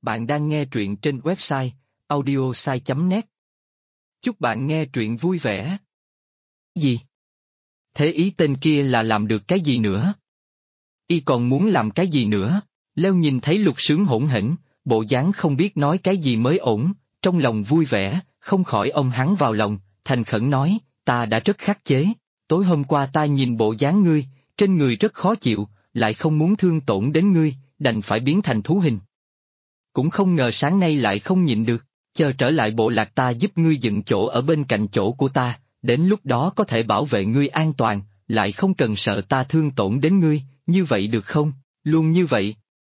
Bạn đang nghe truyện trên website audiosai.net. Chúc bạn nghe truyện vui vẻ. Gì? Thế ý tên kia là làm được cái gì nữa? Y còn muốn làm cái gì nữa? Leo nhìn thấy Lục Sướng hỗn hển, bộ dáng không biết nói cái gì mới ổn, trong lòng vui vẻ, không khỏi ôm hắn vào lòng, thành khẩn nói, ta đã rất khắc chế, tối hôm qua ta nhìn bộ dáng ngươi, trên người rất khó chịu, lại không muốn thương tổn đến ngươi, đành phải biến thành thú hình. Cũng không ngờ sáng nay lại không nhịn được, chờ trở lại bộ lạc ta giúp ngươi dựng chỗ ở bên cạnh chỗ của ta, đến lúc đó có thể bảo vệ ngươi an toàn, lại không cần sợ ta thương tổn đến ngươi, như vậy được không? Luôn như vậy.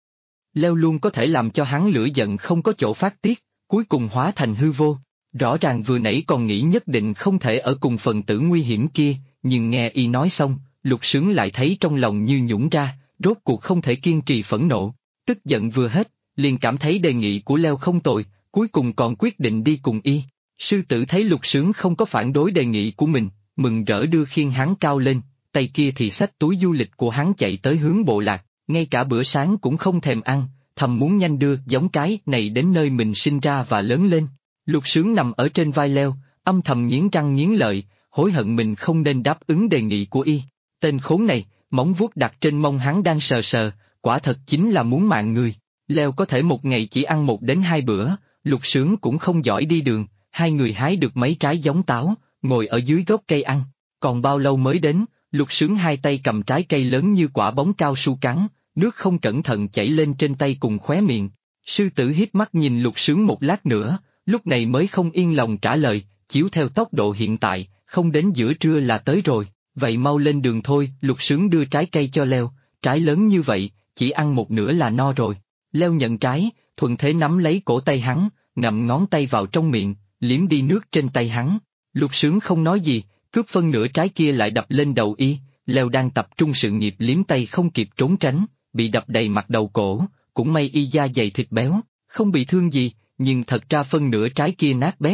Leo luôn có thể làm cho hắn lửa giận không có chỗ phát tiết, cuối cùng hóa thành hư vô. Rõ ràng vừa nãy còn nghĩ nhất định không thể ở cùng phần tử nguy hiểm kia, nhưng nghe y nói xong, Lục Sướng lại thấy trong lòng như nhũn ra, rốt cuộc không thể kiên trì phẫn nộ, tức giận vừa hết, liền cảm thấy đề nghị của Leo không tồi, cuối cùng còn quyết định đi cùng y. Sư tử thấy Lục Sướng không có phản đối đề nghị của mình, mừng rỡ đưa khiên hắn cao lên, tay kia thì xách túi du lịch của hắn chạy tới hướng bộ lạc, ngay cả bữa sáng cũng không thèm ăn, thầm muốn nhanh đưa giống cái này đến nơi mình sinh ra và lớn lên. Lục Sướng nằm ở trên vai Leo, âm thầm nghiến răng nghiến lợi, hối hận mình không nên đáp ứng đề nghị của y. Tên khốn này, móng vuốt đặt trên mông hắn đang sờ sờ, quả thật chính là muốn mạng người. Leo có thể một ngày chỉ ăn 1 đến 2 bữa, Lục Sướng cũng không giỏi đi đường, hai người hái được mấy trái giống táo, ngồi ở dưới gốc cây ăn. Còn bao lâu mới đến, Lục Sướng hai tay cầm trái cây lớn như quả bóng cao su cắn, nước không cẩn thận chảy lên trên tay cùng khóe miệng. Sư tử híp mắt nhìn Lục Sướng một lát nữa, lúc này mới không yên lòng trả lời, chiếu theo tốc độ hiện tại, không đến giữa trưa là tới rồi, vậy mau lên đường thôi. Lục Sướng đưa trái cây cho Leo, trái lớn như vậy, chỉ ăn một nửa là no rồi. Leo nhận trái, thuận thế nắm lấy cổ tay hắn, ngậm ngón tay vào trong miệng, liếm đi nước trên tay hắn. Lục Sướng không nói gì, cướp phân nửa trái kia lại đập lên đầu y. Leo đang tập trung sự nghiệp liếm tay không kịp trốn tránh, bị đập đầy mặt đầu cổ, cũng may y da dày thịt béo, không bị thương gì, nhưng thật ra phân nửa trái kia nát bét.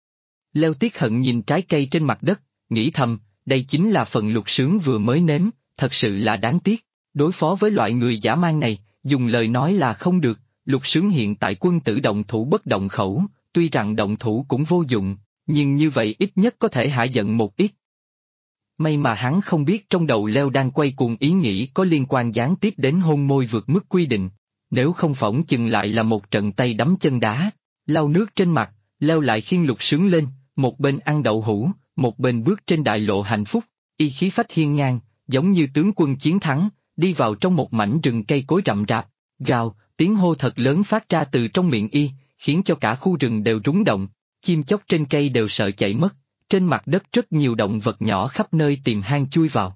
Leo tiếc hận nhìn trái cây trên mặt đất, nghĩ thầm, đây chính là phần Lục Sướng vừa mới nếm, thật sự là đáng tiếc. Đối phó với loại người dã man này, dùng lời nói là không được. Lục Sướng hiện tại quân tử động thủ bất động khẩu, tuy rằng động thủ cũng vô dụng, nhưng như vậy ít nhất có thể hạ giận một ít. May mà hắn không biết trong đầu Leo đang quay cuồng ý nghĩ có liên quan gián tiếp đến hôn môi vượt mức quy định, nếu không phỏng chừng lại là một trận tay đấm chân đá. Lau nước trên mặt, Leo lại khiêng Lục Sướng lên, một bên ăn đậu hũ, một bên bước trên đại lộ hạnh phúc, y khí phách hiên ngang, giống như tướng quân chiến thắng, đi vào trong một mảnh rừng cây cối rậm rạp, gào, tiếng hô thật lớn phát ra từ trong miệng y, khiến cho cả khu rừng đều rúng động, chim chóc trên cây đều sợ chạy mất, trên mặt đất rất nhiều động vật nhỏ khắp nơi tìm hang chui vào.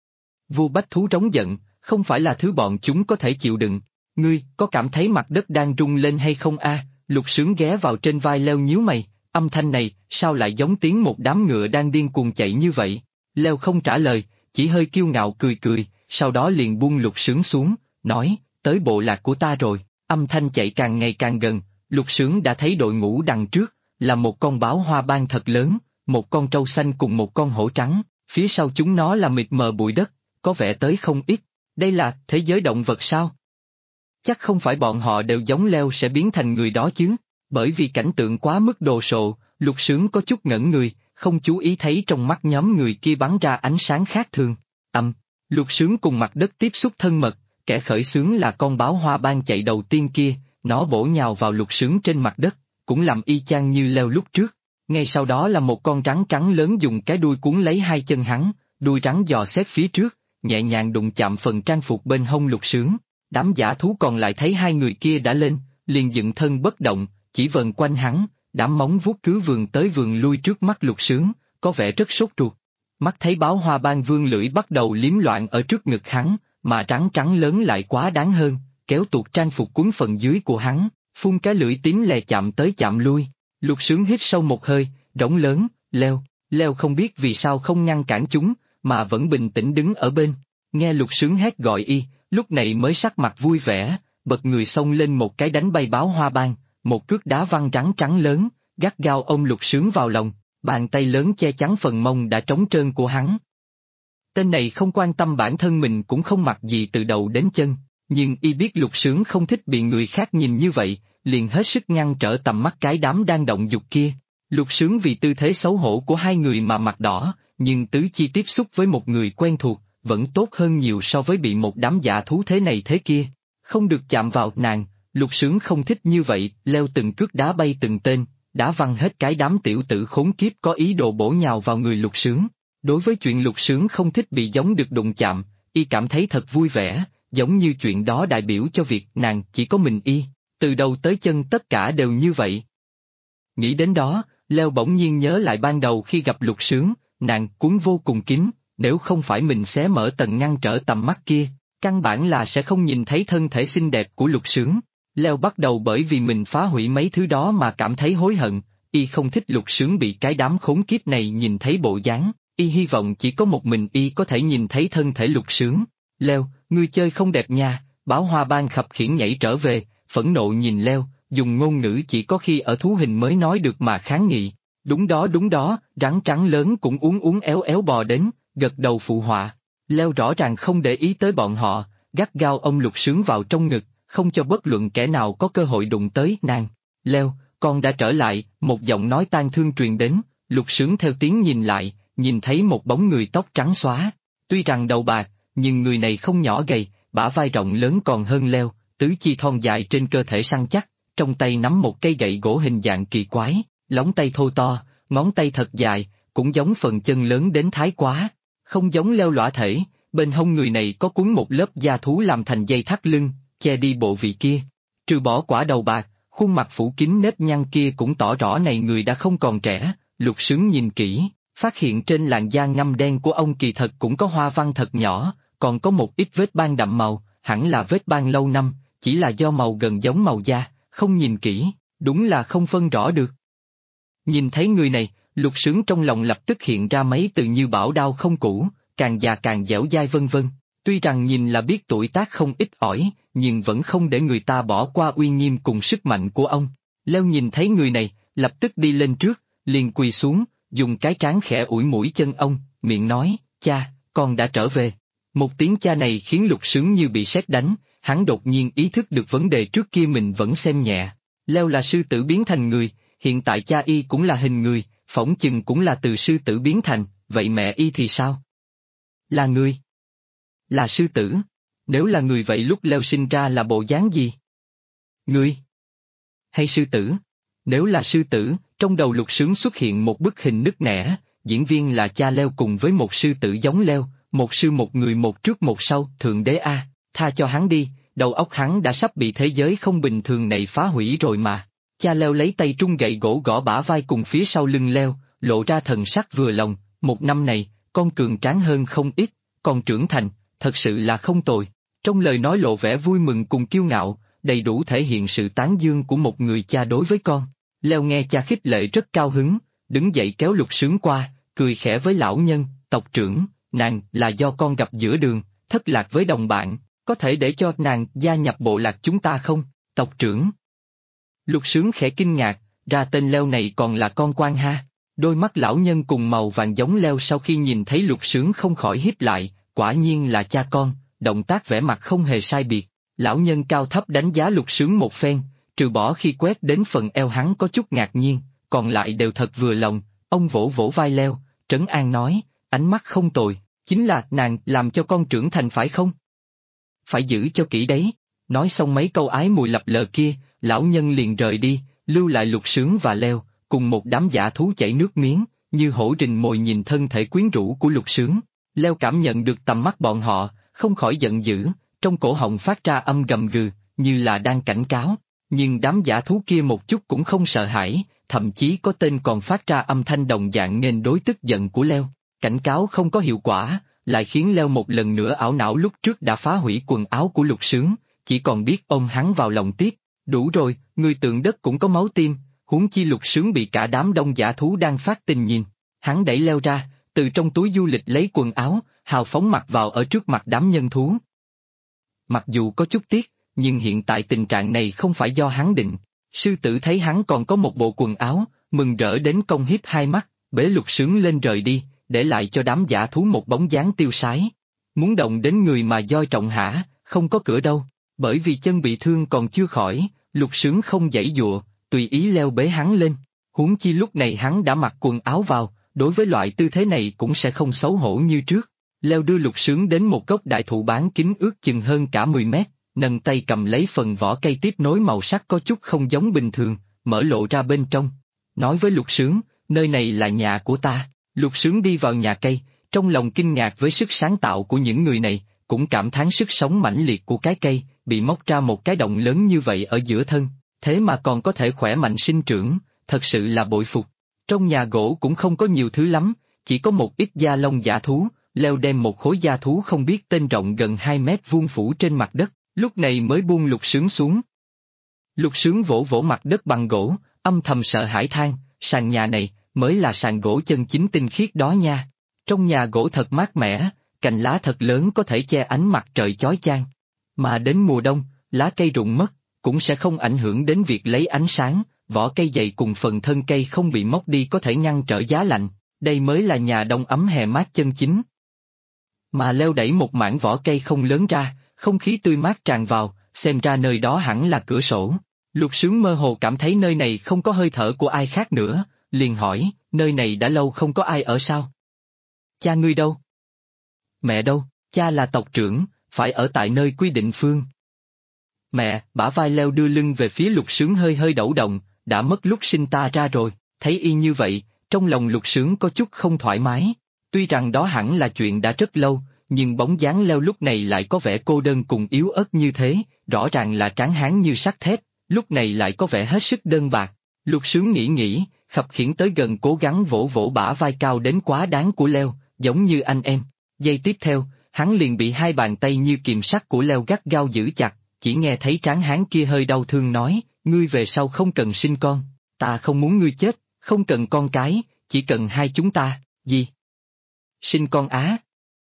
Vua bách thú trống giận, không phải là thứ bọn chúng có thể chịu đựng. Ngươi, có cảm thấy mặt đất đang rung lên hay không a? Lục Sướng ghé vào trên vai Leo nhíu mày, âm thanh này, sao lại giống tiếng một đám ngựa đang điên cuồng chạy như vậy? Leo không trả lời, chỉ hơi kiêu ngạo cười cười, sau đó liền buông Lục Sướng xuống, nói, tới bộ lạc của ta rồi. Âm thanh chạy càng ngày càng gần, Lục Sướng đã thấy đội ngũ đằng trước, là một con báo hoa ban thật lớn, một con trâu xanh cùng một con hổ trắng, phía sau chúng nó là mịt mờ bụi đất, có vẻ tới không ít. Đây là thế giới động vật sao? Chắc không phải bọn họ đều giống Leo sẽ biến thành người đó chứ, bởi vì cảnh tượng quá mức đồ sộ, Lục Sướng có chút ngẩn người, không chú ý thấy trong mắt nhóm người kia bắn ra ánh sáng khác thường. Lục Sướng cùng mặt đất tiếp xúc thân mật, kẻ khởi xướng là con báo hoa ban chạy đầu tiên kia, nó bổ nhào vào Lục Sướng trên mặt đất, cũng làm y chang như Leo lúc trước. Ngay sau đó là một con rắn trắng lớn dùng cái đuôi cuốn lấy hai chân hắn, đuôi rắn dò xét phía trước, nhẹ nhàng đụng chạm phần trang phục bên hông Lục Sướng. Đám dã thú còn lại thấy hai người kia đã lên, liền dựng thân bất động, chỉ vần quanh hắn, đám móng vuốt cứ vườn tới vườn lui trước mắt Lục Sướng, có vẻ rất sốt ruột. Mắt thấy báo hoa ban vương lưỡi bắt đầu liếm loạn ở trước ngực hắn, mà rắn trắng lớn lại quá đáng hơn, kéo tuột trang phục quấn phần dưới của hắn, phun cái lưỡi tím lè chạm tới chạm lui. Lục Sướng hít sâu một hơi, rống lớn, Leo. Leo không biết vì sao không ngăn cản chúng, mà vẫn bình tĩnh đứng ở bên. Nghe Lục Sướng hét gọi y, lúc này mới sắc mặt vui vẻ, bật người xông lên một cái đánh bay báo hoa ban, một cước đá văng rắn trắng lớn, gắt gao ôm Lục Sướng vào lòng, bàn tay lớn che chắn phần mông đã trống trơn của hắn. Tên này không quan tâm bản thân mình cũng không mặc gì từ đầu đến chân, nhưng y biết Lục Sướng không thích bị người khác nhìn như vậy, liền hết sức ngăn trở tầm mắt cái đám đang động dục kia. Lục Sướng vì tư thế xấu hổ của hai người mà mặt đỏ, nhưng tứ chi tiếp xúc với một người quen thuộc, vẫn tốt hơn nhiều so với bị một đám dã thú thế này thế kia. Không được chạm vào nàng, Lục Sướng không thích như vậy, leo từng cước đá bay từng tên, đá văng hết cái đám tiểu tử khốn kiếp có ý đồ bổ nhào vào người Lục Sướng. Đối với chuyện Lục Sướng không thích bị giống được đụng chạm, y cảm thấy thật vui vẻ, giống như chuyện đó đại biểu cho việc nàng chỉ có mình y, từ đầu tới chân tất cả đều như vậy. Nghĩ đến đó, Leo bỗng nhiên nhớ lại ban đầu khi gặp Lục Sướng, nàng cuốn vô cùng kín, nếu không phải mình xé mở tầng ngăn trở tầm mắt kia, căn bản là sẽ không nhìn thấy thân thể xinh đẹp của Lục Sướng. Leo bắt đầu bởi vì mình phá hủy mấy thứ đó mà cảm thấy hối hận, y không thích Lục Sướng bị cái đám khốn kiếp này nhìn thấy bộ dáng, y hy vọng chỉ có một mình y có thể nhìn thấy thân thể Lục Sướng. Leo, ngươi chơi không đẹp nha, Bảo Hoa Ban khập khiễng nhảy trở về, phẫn nộ nhìn Leo, dùng ngôn ngữ chỉ có khi ở thú hình mới nói được mà kháng nghị. Đúng đó, rắn trắng lớn cũng uốn uốn éo éo bò đến, gật đầu phụ họa. Leo rõ ràng không để ý tới bọn họ, gắt gao ôm Lục Sướng vào trong ngực, không cho bất luận kẻ nào có cơ hội đụng tới nàng. Leo, con đã trở lại, một giọng nói tang thương truyền đến, Lục Sướng theo tiếng nhìn lại, nhìn thấy một bóng người tóc trắng xóa. Tuy rằng đầu bạc, nhưng người này không nhỏ gầy, bả vai rộng lớn còn hơn Leo, tứ chi thon dài trên cơ thể săn chắc, trong tay nắm một cây gậy gỗ hình dạng kỳ quái, lóng tay thô to, ngón tay thật dài, cũng giống phần chân lớn đến thái quá. Không giống Leo lõa thể, bên hông người này có cuốn một lớp da thú làm thành dây thắt lưng, che đi bộ vị kia. Trừ bỏ quả đầu bạc, khuôn mặt phủ kín nếp nhăn kia cũng tỏ rõ này người đã không còn trẻ. Lục Sướng nhìn kỹ, phát hiện trên làn da ngăm đen của ông kỳ thật cũng có hoa văn thật nhỏ, còn có một ít vết ban đậm màu, hẳn là vết ban lâu năm, chỉ là do màu gần giống màu da, không nhìn kỹ, đúng là không phân rõ được. Nhìn thấy người này, Lục Sướng trong lòng lập tức hiện ra mấy từ như bảo đao không cũ, càng già càng dẻo dai vân vân. Tuy rằng nhìn là biết tuổi tác không ít ỏi, nhưng vẫn không để người ta bỏ qua uy nghiêm cùng sức mạnh của ông. Leo nhìn thấy người này, lập tức đi lên trước, liền quỳ xuống, dùng cái trán khẽ ủi mũi chân ông, miệng nói, cha, con đã trở về. Một tiếng cha này khiến Lục Sướng như bị sét đánh, hắn đột nhiên ý thức được vấn đề trước kia mình vẫn xem nhẹ. Leo là sư tử biến thành người, hiện tại cha y cũng là hình người, phỏng chừng cũng là từ sư tử biến thành, vậy mẹ y thì sao? Là người. Là sư tử. Nếu là người vậy lúc Leo sinh ra là bộ dáng gì? Người. Hay sư tử? Nếu là sư tử, trong đầu Lục Sướng xuất hiện một bức hình nứt nẻ, diễn viên là cha Leo cùng với một sư tử giống Leo, một sư một người một trước một sau, thượng đế a, tha cho hắn đi, đầu óc hắn đã sắp bị thế giới không bình thường này phá hủy rồi mà. Cha Leo lấy tay trung gậy gỗ gõ bả vai cùng phía sau lưng Leo, lộ ra thần sắc vừa lòng, một năm này, con cường tráng hơn không ít, còn trưởng thành, thật sự là không tồi. Trong lời nói lộ vẻ vui mừng cùng kiêu ngạo, đầy đủ thể hiện sự tán dương của một người cha đối với con. Leo nghe cha khích lệ rất cao hứng, đứng dậy kéo Lục Sướng qua, cười khẽ với lão nhân, tộc trưởng, nàng là do con gặp giữa đường, thất lạc với đồng bạn, có thể để cho nàng gia nhập bộ lạc chúng ta không, tộc trưởng? Lục Sướng khẽ kinh ngạc, ra tên Leo này còn là con quan ha. Đôi mắt lão nhân cùng màu vàng giống Leo sau khi nhìn thấy Lục Sướng không khỏi híp lại, quả nhiên là cha con, động tác vẻ mặt không hề sai biệt. Lão nhân cao thấp đánh giá Lục Sướng một phen, trừ bỏ khi quét đến phần eo hắn có chút ngạc nhiên, còn lại đều thật vừa lòng. Ông vỗ vỗ vai Leo, trấn an nói, ánh mắt không tồi, chính là nàng làm cho con trưởng thành phải không? Phải giữ cho kỹ đấy. Nói xong mấy câu ái mùi lập lờ kia, lão nhân liền rời đi, lưu lại Lục Sướng và Leo, cùng một đám dã thú chảy nước miếng, như hổ rình mồi nhìn thân thể quyến rũ của Lục Sướng. Leo cảm nhận được tầm mắt bọn họ, không khỏi giận dữ, trong cổ họng phát ra âm gầm gừ, như là đang cảnh cáo. Nhưng đám dã thú kia một chút cũng không sợ hãi, thậm chí có tên còn phát ra âm thanh đồng dạng nên đối tức giận của Leo. Cảnh cáo không có hiệu quả, lại khiến Leo một lần nữa ảo não lúc trước đã phá hủy quần áo của Lục Sướng, chỉ còn biết ôm hắn vào lòng tiếp. Đủ rồi, người tượng đất cũng có máu tim, huống chi Lục Sướng bị cả đám đông dã thú đang phát tình nhìn. Hắn đẩy Leo ra, từ trong túi du lịch lấy quần áo, hào phóng mặc vào ở trước mặt đám nhân thú. Mặc dù có chút tiếc, nhưng hiện tại tình trạng này không phải do hắn định. Sư tử thấy hắn còn có một bộ quần áo, mừng rỡ đến cong hiếp hai mắt, bế Lục Sướng lên rời đi, để lại cho đám dã thú một bóng dáng tiêu sái. Muốn động đến người mà doi trọng hả, không có cửa đâu, bởi vì chân bị thương còn chưa khỏi, Lục Sướng không giãy giụa, tùy ý leo bế hắn lên. Huống chi lúc này hắn đã mặc quần áo vào, đối với loại tư thế này cũng sẽ không xấu hổ như trước. Leo đưa Lục Sướng đến một gốc đại thụ bán kính ước chừng hơn cả 10 mét, nâng tay cầm lấy phần vỏ cây tiếp nối màu sắc có chút không giống bình thường, mở lộ ra bên trong. Nói với Lục Sướng, nơi này là nhà của ta. Lục Sướng đi vào nhà cây, trong lòng kinh ngạc với sức sáng tạo của những người này, cũng cảm thán sức sống mãnh liệt của cái cây, bị móc ra một cái động lớn như vậy ở giữa thân, thế mà còn có thể khỏe mạnh sinh trưởng, thật sự là bội phục. Trong nhà gỗ cũng không có nhiều thứ lắm, chỉ có một ít da lông dã thú. Leo đem một khối da thú không biết tên rộng gần 2 mét vuông phủ trên mặt đất, lúc này mới buông Lục Sướng xuống. Lục Sướng vỗ vỗ mặt đất bằng gỗ, âm thầm sợ hãi than, sàn nhà này mới là sàn gỗ chân chính tinh khiết đó nha. Trong nhà gỗ thật mát mẻ, cành lá thật lớn có thể che ánh mặt trời chói chang. Mà đến mùa đông, lá cây rụng mất, cũng sẽ không ảnh hưởng đến việc lấy ánh sáng, vỏ cây dày cùng phần thân cây không bị móc đi có thể ngăn trở giá lạnh, đây mới là nhà đông ấm hè mát chân chính. Mà Leo đẩy một mảng vỏ cây không lớn ra, không khí tươi mát tràn vào, xem ra nơi đó hẳn là cửa sổ. Lục Sướng mơ hồ cảm thấy nơi này không có hơi thở của ai khác nữa, liền hỏi, nơi này đã lâu không có ai ở sao? Cha ngươi đâu? Mẹ đâu? Cha là tộc trưởng, phải ở tại nơi quy định phương. Mẹ, bả vai Leo đưa lưng về phía Lục Sướng hơi hơi đẩu động, đã mất lúc sinh ta ra rồi, thấy y như vậy, trong lòng Lục Sướng có chút không thoải mái. Tuy rằng đó hẳn là chuyện đã rất lâu, nhưng bóng dáng Leo lúc này lại có vẻ cô đơn cùng yếu ớt như thế, rõ ràng là tráng hán như sắt thép, lúc này lại có vẻ hết sức đơn bạc. Lục Sướng nghĩ, khập khiễng tới gần cố gắng vỗ vỗ bả vai cao đến quá đáng của Leo, giống như anh em. Giây tiếp theo, hắn liền bị hai bàn tay như kìm sắt của Leo gắt gao giữ chặt, chỉ nghe thấy tráng hán kia hơi đau thương nói, ngươi về sau không cần sinh con, ta không muốn ngươi chết, không cần con cái, chỉ cần hai chúng ta, gì? Sinh con á?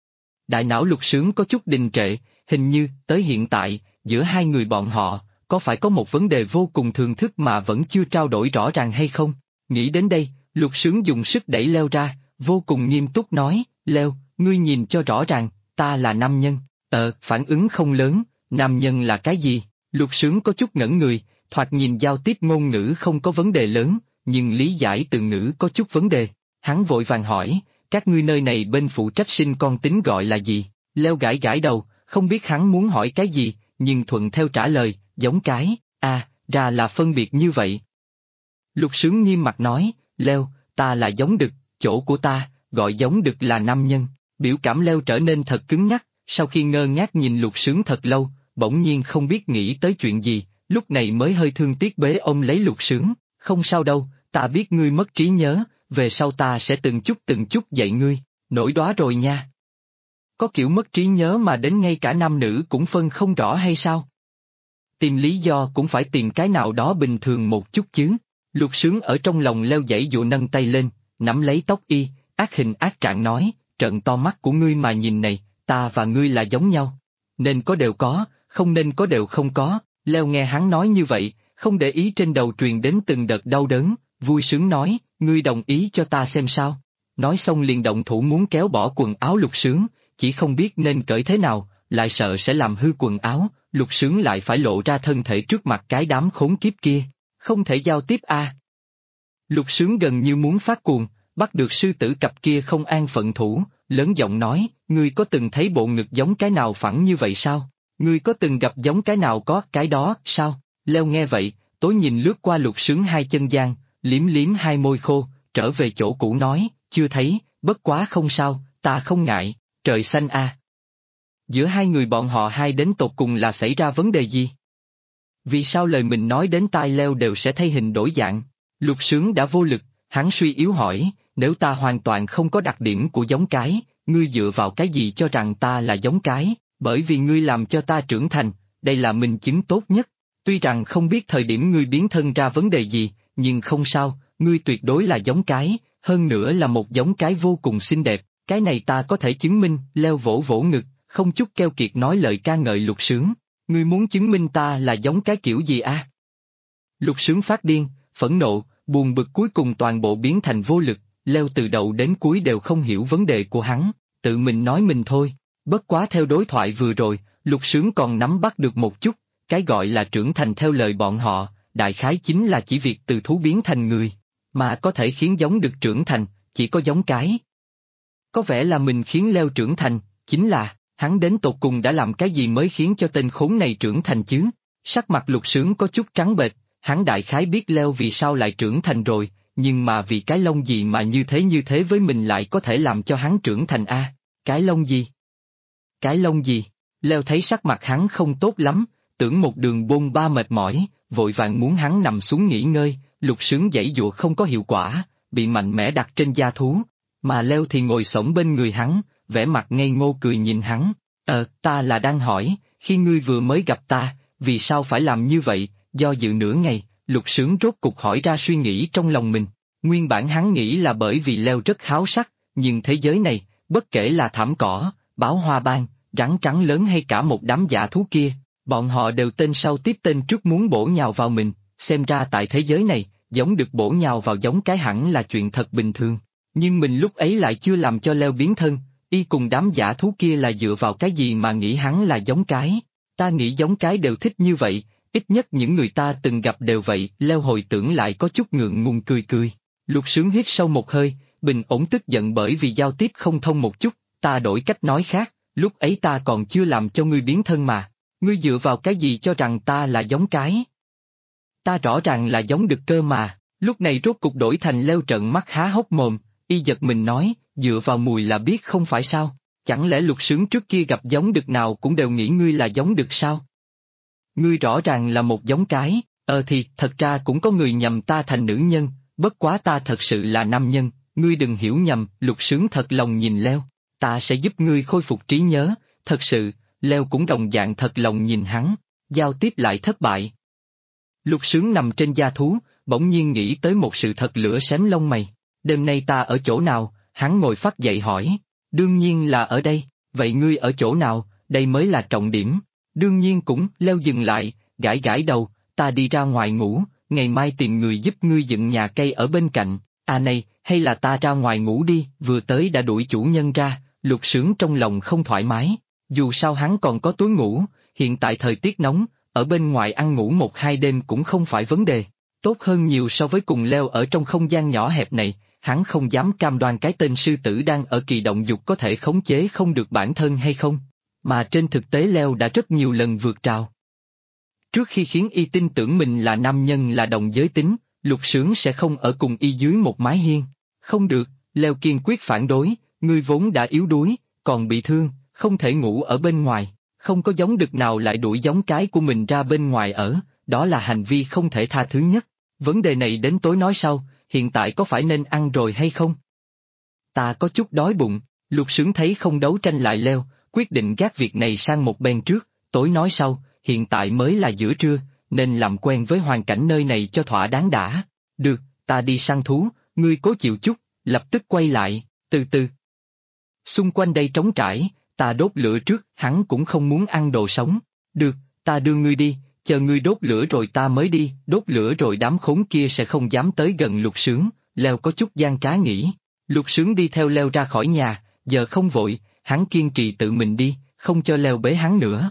Đại não Lục Sướng có chút đình trệ, hình như, tới hiện tại, giữa hai người bọn họ, có phải có một vấn đề vô cùng thường thức mà vẫn chưa trao đổi rõ ràng hay không? Nghĩ đến đây, Lục Sướng dùng sức đẩy Leo ra, vô cùng nghiêm túc nói, Leo, ngươi nhìn cho rõ ràng, ta là nam nhân. Phản ứng không lớn, nam nhân là cái gì? Lục Sướng có chút ngẩn người, thoạt nhìn giao tiếp ngôn ngữ không có vấn đề lớn, nhưng lý giải từ ngữ có chút vấn đề. Hắn vội vàng hỏi, các ngươi nơi này bên phụ trách sinh con tính gọi là gì? Leo gãi gãi đầu, không biết hắn muốn hỏi cái gì, nhưng thuận theo trả lời, giống cái, ra là phân biệt như vậy. Lục Sướng nghiêm mặt nói, Leo, ta là giống đực, chỗ của ta, gọi giống đực là nam nhân. Biểu cảm Leo trở nên thật cứng nhắc, sau khi ngơ ngác nhìn Lục Sướng thật lâu, bỗng nhiên không biết nghĩ tới chuyện gì, lúc này mới hơi thương tiếc bế ôm lấy Lục Sướng, không sao đâu, ta biết ngươi mất trí nhớ, về sau ta sẽ từng chút dạy ngươi, nổi đóa rồi nha. Có kiểu mất trí nhớ mà đến ngay cả nam nữ cũng phân không rõ hay sao? Tìm lý do cũng phải tìm cái nào đó bình thường một chút chứ. Lục Sướng ở trong lòng Leo giãy giụa nâng tay lên, nắm lấy tóc y, ác hình ác trạng nói, trợn to mắt của ngươi mà nhìn này, ta và ngươi là giống nhau. Nên có đều có, không nên có đều không có. Leo nghe hắn nói như vậy, không để ý trên đầu truyền đến từng đợt đau đớn, vui sướng nói, ngươi đồng ý cho ta xem sao. Nói xong liền động thủ muốn kéo bỏ quần áo Lục Sướng, chỉ không biết nên cởi thế nào, lại sợ sẽ làm hư quần áo, Lục Sướng lại phải lộ ra thân thể trước mặt cái đám khốn kiếp kia. Không thể giao tiếp Lục Sướng gần như muốn phát cuồng, bắt được sư tử cặp kia không an phận thủ, lớn giọng nói, ngươi có từng thấy bộ ngực giống cái nào phẳng như vậy sao? Ngươi có từng gặp giống cái nào có cái đó, sao? Leo nghe vậy, tối nhìn lướt qua Lục Sướng hai chân gian, liếm liếm hai môi khô, trở về chỗ cũ nói, chưa thấy, bất quá không sao, ta không ngại, trời xanh Giữa hai người bọn họ hai đến tột cùng là xảy ra vấn đề gì? Vì sao lời mình nói đến tai Leo đều sẽ thay hình đổi dạng? Lục Sướng đã vô lực, hắn suy yếu hỏi, nếu ta hoàn toàn không có đặc điểm của giống cái, ngươi dựa vào cái gì cho rằng ta là giống cái? Bởi vì ngươi làm cho ta trưởng thành, đây là minh chứng tốt nhất. Tuy rằng không biết thời điểm ngươi biến thân ra vấn đề gì, nhưng không sao, ngươi tuyệt đối là giống cái, hơn nữa là một giống cái vô cùng xinh đẹp, cái này ta có thể chứng minh. Leo vỗ vỗ ngực, không chút keo kiệt nói lời ca ngợi Lục Sướng. Ngươi muốn chứng minh ta là giống cái kiểu gì Lục Sướng phát điên, phẫn nộ, buồn bực cuối cùng toàn bộ biến thành vô lực, Leo từ đầu đến cuối đều không hiểu vấn đề của hắn, tự mình nói mình thôi. Bất quá theo đối thoại vừa rồi, Lục Sướng còn nắm bắt được một chút, cái gọi là trưởng thành theo lời bọn họ, đại khái chính là chỉ việc từ thú biến thành người, mà có thể khiến giống được trưởng thành, chỉ có giống cái. Có vẻ là mình khiến Leo trưởng thành, chính là, hắn đến tột cùng đã làm cái gì mới khiến cho tên khốn này trưởng thành chứ? Sắc mặt Lục Sướng có chút trắng bệch, hắn đại khái biết Leo vì sao lại trưởng thành rồi, nhưng mà vì cái lông gì mà như thế với mình lại có thể làm cho hắn trưởng thành a? Cái lông gì? Cái lông gì? Leo thấy sắc mặt hắn không tốt lắm, tưởng một đường bôn ba mệt mỏi, vội vàng muốn hắn nằm xuống nghỉ ngơi, Lục Sướng giãy giụa không có hiệu quả, bị mạnh mẽ đặt trên da thú, mà Leo thì ngồi xổm bên người hắn, vẻ mặt ngây ngô cười nhìn hắn, ta là đang hỏi, khi ngươi vừa mới gặp ta, vì sao phải làm như vậy, do dự nửa ngày, Lục Sướng rốt cục hỏi ra suy nghĩ trong lòng mình, nguyên bản hắn nghĩ là bởi vì Leo rất háo sắc, nhưng thế giới này, bất kể là thảm cỏ, báo hoa ban, rắn trắng lớn hay cả một đám dã thú kia, bọn họ đều tên sau tiếp tên trước muốn bổ nhào vào mình, xem ra tại thế giới này, giống được bổ nhào vào giống cái hẳn là chuyện thật bình thường. Nhưng mình lúc ấy lại chưa làm cho Leo biến thân, y cùng đám dã thú kia là dựa vào cái gì mà nghĩ hắn là giống cái. Ta nghĩ giống cái đều thích như vậy, ít nhất những người ta từng gặp đều vậy. Leo hồi tưởng lại có chút ngượng ngùng cười cười. Lục Sướng hít sâu một hơi, bình ổn tức giận bởi vì giao tiếp không thông một chút, ta đổi cách nói khác, lúc ấy ta còn chưa làm cho ngươi biến thân mà, ngươi dựa vào cái gì cho rằng ta là giống cái? Ta rõ ràng là giống đực cơ mà, lúc này rốt cục đổi thành Leo trợn mắt há hốc mồm, y giật mình nói, dựa vào mùi là biết không phải sao, chẳng lẽ Lục Sướng trước kia gặp giống đực nào cũng đều nghĩ ngươi là giống đực sao? Ngươi rõ ràng là một giống cái, thì thật ra cũng có người nhầm ta thành nữ nhân, bất quá ta thật sự là nam nhân, ngươi đừng hiểu nhầm. Lục Sướng thật lòng nhìn Leo, ta sẽ giúp ngươi khôi phục trí nhớ, thật sự. Leo cũng đồng dạng thật lòng nhìn hắn, giao tiếp lại thất bại. Lục Sướng nằm trên da thú, bỗng nhiên nghĩ tới một sự thật lửa xém lông mày, đêm nay ta ở chỗ nào? Hắn ngồi phắt dậy hỏi, đương nhiên là ở đây, vậy ngươi ở chỗ nào, đây mới là trọng điểm. Đương nhiên cũng. Leo dừng lại, gãi gãi đầu, ta đi ra ngoài ngủ, ngày mai tìm người giúp ngươi dựng nhà cây ở bên cạnh. À này, hay là ta ra ngoài ngủ đi, vừa tới đã đuổi chủ nhân ra. Lục Sướng trong lòng không thoải mái, dù sao hắn còn có túi ngủ, hiện tại thời tiết nóng, ở bên ngoài ăn ngủ 1-2 đêm cũng không phải vấn đề, tốt hơn nhiều so với cùng Leo ở trong không gian nhỏ hẹp này. Hắn không dám cam đoan cái tên sư tử đang ở kỳ động dục có thể khống chế không được bản thân hay không, mà trên thực tế Leo đã rất nhiều lần vượt rào. Trước khi khiến y tin tưởng mình là nam nhân là đồng giới tính, Lục Sướng sẽ không ở cùng y dưới một mái hiên. Không được, Leo kiên quyết phản đối, ngươi vốn đã yếu đuối, còn bị thương, không thể ngủ ở bên ngoài, không có giống đực nào lại đuổi giống cái của mình ra bên ngoài ở, đó là hành vi không thể tha thứ nhất. Vấn đề này đến tối nói sau. Hiện tại có phải nên ăn rồi hay không? Ta có chút đói bụng. Lục Sướng thấy không đấu tranh lại Leo, quyết định gác việc này sang một bên trước, tối nói sau, hiện tại mới là giữa trưa, nên làm quen với hoàn cảnh nơi này cho thỏa đáng đã. Được, ta đi săn thú, ngươi cố chịu chút, lập tức quay lại, từ từ. Xung quanh đây trống trải, ta đốt lửa trước, hắn cũng không muốn ăn đồ sống. Được, ta đưa ngươi đi. Chờ ngươi đốt lửa rồi ta mới đi, đốt lửa rồi đám khốn kia sẽ không dám tới gần Lục Sướng. Leo có chút gian trá nghĩ. Lục Sướng đi theo Leo ra khỏi nhà, giờ không vội, hắn kiên trì tự mình đi, không cho Leo bế hắn nữa.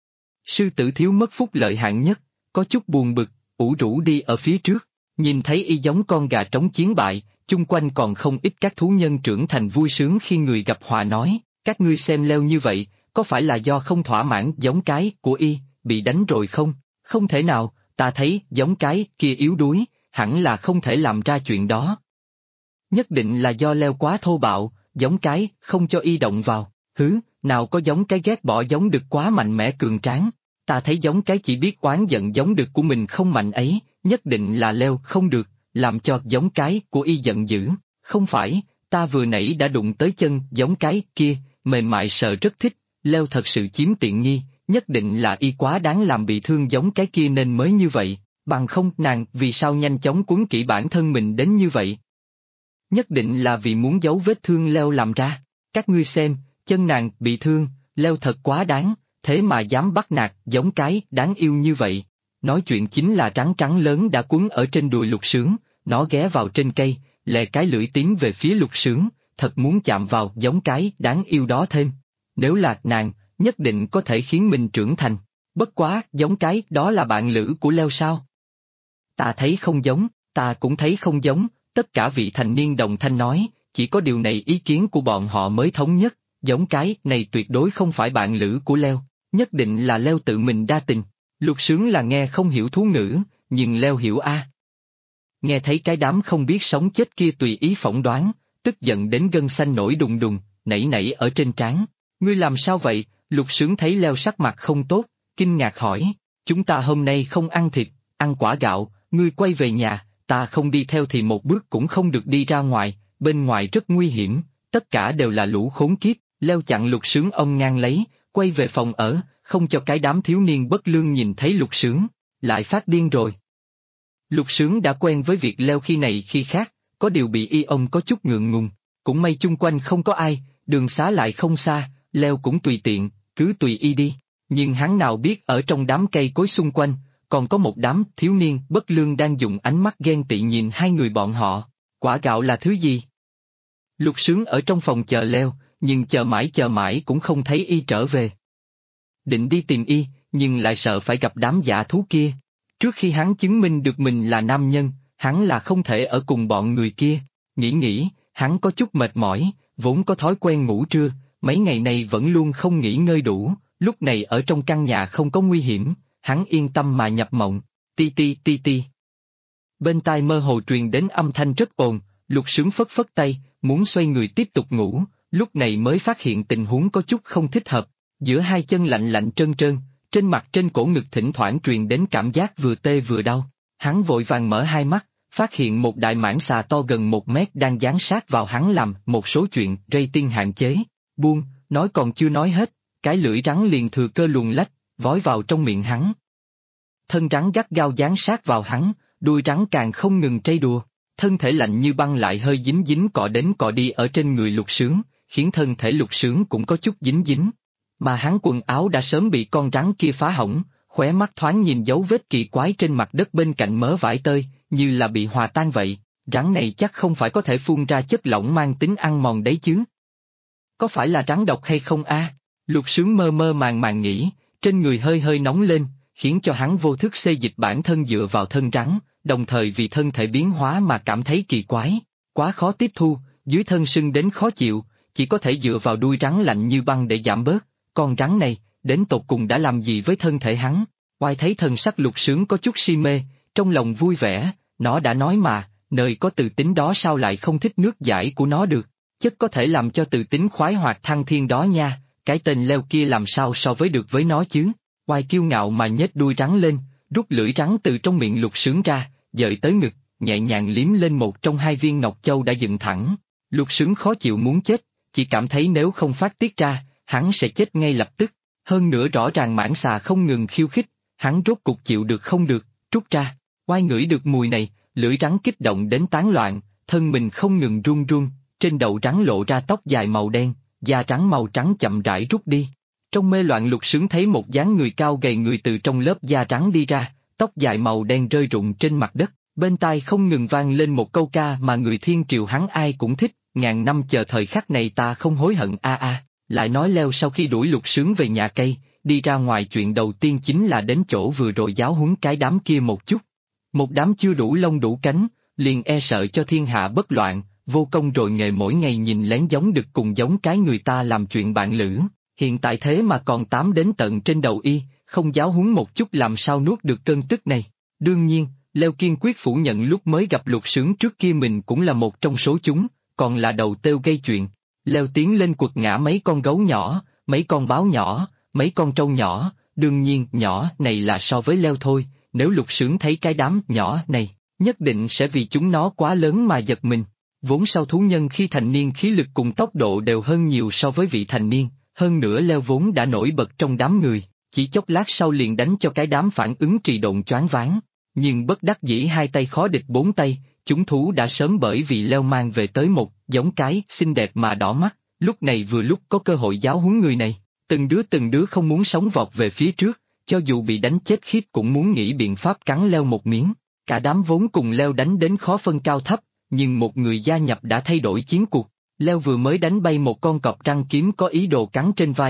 Sư tử thiếu mất phúc lợi hạng nhất, có chút buồn bực, ủ rũ đi ở phía trước, nhìn thấy y giống con gà trống chiến bại, chung quanh còn không ít các thú nhân trưởng thành vui sướng khi người gặp họa nói, các ngươi xem Leo như vậy, có phải là do không thỏa mãn giống cái của y, bị đánh rồi không? Không thể nào, ta thấy giống cái kia yếu đuối, hẳn là không thể làm ra chuyện đó. Nhất định là do Leo quá thô bạo, giống cái không cho y động vào, nào có giống cái ghét bỏ giống đực quá mạnh mẽ cường tráng, ta thấy giống cái chỉ biết oán giận giống đực của mình không mạnh ấy, nhất định là Leo không được, làm cho giống cái của y giận dữ, không phải, ta vừa nãy đã đụng tới chân giống cái kia, mềm mại sợ rất thích, Leo thật sự chiếm tiện nghi. Nhất định là y quá đáng làm bị thương giống cái kia nên mới như vậy, bằng không nàng vì sao nhanh chóng quấn kỹ bản thân mình đến như vậy? Nhất định là vì muốn giấu vết thương Leo làm ra, các ngươi xem, chân nàng bị thương, Leo thật quá đáng, thế mà dám bắt nạt giống cái đáng yêu như vậy. Nói chuyện chính là rắn trắng lớn đã quấn ở trên đùi Lục Sướng, nó ghé vào trên cây, lè cái lưỡi tiến về phía Lục Sướng, thật muốn chạm vào giống cái đáng yêu đó thêm. Nếu là nàng, nhất định có thể khiến mình trưởng thành. Bất quá, giống cái đó là bạn lữ của Leo sao? Ta thấy không giống, ta cũng thấy không giống, tất cả vị thành niên đồng thanh nói, chỉ có điều này ý kiến của bọn họ mới thống nhất, giống cái này tuyệt đối không phải bạn lữ của Leo, nhất định là Leo tự mình đa tình. Lục Sướng là nghe không hiểu thú ngữ, nhưng Leo hiểu a. Nghe thấy cái đám không biết sống chết kia tùy ý phỏng đoán, tức giận đến gân xanh nổi đùng đùng, nảy nảy ở trên trán. Ngươi làm sao vậy? Lục Sướng thấy Leo sắc mặt không tốt, kinh ngạc hỏi, chúng ta hôm nay không ăn thịt, ăn quả gạo, ngươi quay về nhà, ta không đi theo thì một bước cũng không được đi ra ngoài, bên ngoài rất nguy hiểm, tất cả đều là lũ khốn kiếp. Leo chặn Lục Sướng ông ngang lấy, quay về phòng ở, không cho cái đám thiếu niên bất lương nhìn thấy Lục Sướng, lại phát điên rồi. Lục Sướng đã quen với việc Leo khi này khi khác, có điều bị ông có chút ngượng ngùng, cũng may chung quanh không có ai, đường xá lại không xa, Leo cũng tùy tiện, cứ tùy đi, nhưng hắn nào biết ở trong đám cây cối xung quanh, còn có một đám thiếu niên bất lương đang dùng ánh mắt ghen tị nhìn hai người bọn họ, quả gạo là thứ gì? Lục Sướng ở trong phòng chờ Leo, nhưng chờ mãi cũng không thấy trở về. Định đi tìm nhưng lại sợ phải gặp đám dã thú kia. Trước khi hắn chứng minh được mình là nam nhân, hắn là không thể ở cùng bọn người kia. Nghĩ, hắn có chút mệt mỏi, vốn có thói quen ngủ trưa, mấy ngày này vẫn luôn không nghỉ ngơi đủ, lúc này ở trong căn nhà không có nguy hiểm, hắn yên tâm mà nhập mộng, ti ti. Bên tai mơ hồ truyền đến âm thanh rất ồn, Lục Sướng phất phất tay, muốn xoay người tiếp tục ngủ, lúc này mới phát hiện tình huống có chút không thích hợp, giữa hai chân lạnh lạnh trơn trơn, trên mặt trên cổ ngực thỉnh thoảng truyền đến cảm giác vừa tê vừa đau, hắn vội vàng mở hai mắt, phát hiện một đại mãng xà to gần 1 mét đang dán sát vào hắn làm một số chuyện rating hạn chế, buông, nói còn chưa nói hết, cái lưỡi rắn liền thừa cơ luồn lách, vói vào trong miệng hắn. Thân rắn gắt gao dán sát vào hắn, đuôi rắn càng không ngừng trây đùa, thân thể lạnh như băng lại hơi dính dính cọ đến cọ đi ở trên người Lục Sướng, khiến thân thể Lục Sướng cũng có chút dính dính. Mà hắn quần áo đã sớm bị con rắn kia phá hỏng, khóe mắt thoáng nhìn dấu vết kỳ quái trên mặt đất bên cạnh mớ vải tơi, như là bị hòa tan vậy, rắn này chắc không phải có thể phun ra chất lỏng mang tính ăn mòn đấy chứ. Có phải là rắn độc hay không a? Lục Sướng mơ mơ màng nghĩ, trên người hơi hơi nóng lên, khiến cho hắn vô thức xê dịch bản thân dựa vào thân rắn, đồng thời vì thân thể biến hóa mà cảm thấy kỳ quái, quá khó tiếp thu, dưới thân sưng đến khó chịu, chỉ có thể dựa vào đuôi rắn lạnh như băng để giảm bớt. Con rắn này, đến tột cùng đã làm gì với thân thể hắn? Oai thấy thần sắc Lục Sướng có chút si mê, trong lòng vui vẻ, nó đã nói mà, nơi có từ tính đó sao lại không thích nước giải của nó được, chất có thể làm cho từ tính khoái hoạt thăng thiên đó nha, cái tên Leo kia làm sao so với được với nó chứ? Oai kiêu ngạo mà nhếch đuôi rắn lên, rút lưỡi rắn từ trong miệng Lục Sướng ra, dời tới ngực, nhẹ nhàng liếm lên một trong hai viên ngọc châu đã dựng thẳng. Lục Sướng khó chịu muốn chết, chỉ cảm thấy nếu không phát tiết ra, hắn sẽ chết ngay lập tức, hơn nữa rõ ràng mãng xà không ngừng khiêu khích, hắn rốt cục chịu được không được, trút ra, Oai ngửi được mùi này, lưỡi rắn kích động đến tán loạn, thân mình không ngừng run run, trên đầu rắn lộ ra tóc dài màu đen, da rắn màu trắng chậm rãi rút đi. Trong mê loạn Lục Sướng thấy một dáng người cao gầy người từ trong lớp da rắn đi ra, tóc dài màu đen rơi rụng trên mặt đất, bên tai không ngừng vang lên một câu ca mà người thiên triều hắn ai cũng thích, ngàn năm chờ thời khắc này ta không hối hận a. Lại nói Leo sau khi đuổi Lục Sướng về nhà cây, đi ra ngoài chuyện đầu tiên chính là đến chỗ vừa rồi giáo huấn cái đám kia một chút. Một đám chưa đủ lông đủ cánh, liền e sợ cho thiên hạ bất loạn, vô công rồi nghề mỗi ngày nhìn lén giống đực cùng giống cái người ta làm chuyện bạn lữ, hiện tại thế mà còn tám đến tận trên đầu không giáo huấn một chút làm sao nuốt được cơn tức này. Đương nhiên, Leo kiên quyết phủ nhận lúc mới gặp Lục Sướng trước kia mình cũng là một trong số chúng, còn là đầu têu gây chuyện. Leo tiến lên quật ngã mấy con gấu nhỏ, mấy con báo nhỏ, mấy con trâu nhỏ, đương nhiên nhỏ này là so với Leo thôi, nếu Lục Sướng thấy cái đám nhỏ này, nhất định sẽ vì chúng nó quá lớn mà giật mình. Vốn sau thú nhân khi thành niên khí lực cùng tốc độ đều hơn nhiều so với vị thành niên, hơn nữa Leo vốn đã nổi bật trong đám người, chỉ chốc lát sau liền đánh cho cái đám phản ứng trì độn choáng váng. Nhưng bất đắc dĩ hai tay khó địch bốn tay, chúng thú đã sớm bởi vì Leo mang về tới một giống cái xinh đẹp mà đỏ mắt, lúc này vừa lúc có cơ hội giáo huấn người này, từng đứa không muốn sống vọt về phía trước, cho dù bị đánh chết khiếp cũng muốn nghĩ biện pháp cắn Leo một miếng. Cả đám vốn cùng Leo đánh đến khó phân cao thấp, nhưng một người gia nhập đã thay đổi chiến cuộc. Leo vừa mới đánh bay một con cọp răng kiếm có ý đồ cắn trên vai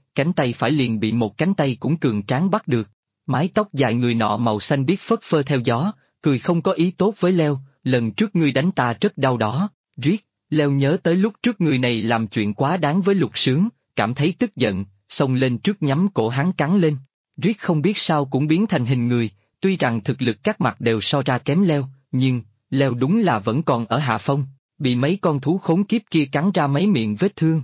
cánh tay phải liền bị một cánh tay cũng cường tráng bắt được. Mái tóc dài người nọ màu xanh biếc phất phơ theo gió, cười không có ý tốt với Leo, lần trước ngươi đánh ta rất đau đó, riết, Leo nhớ tới lúc trước người này làm chuyện quá đáng với Lục Sướng, cảm thấy tức giận, xông lên trước nhắm cổ hắn cắn lên. Riết không biết sao cũng biến thành hình người, tuy rằng thực lực các mặt đều so ra kém Leo, nhưng, Leo đúng là vẫn còn ở hạ phong, bị mấy con thú khốn kiếp kia cắn ra mấy miệng vết thương.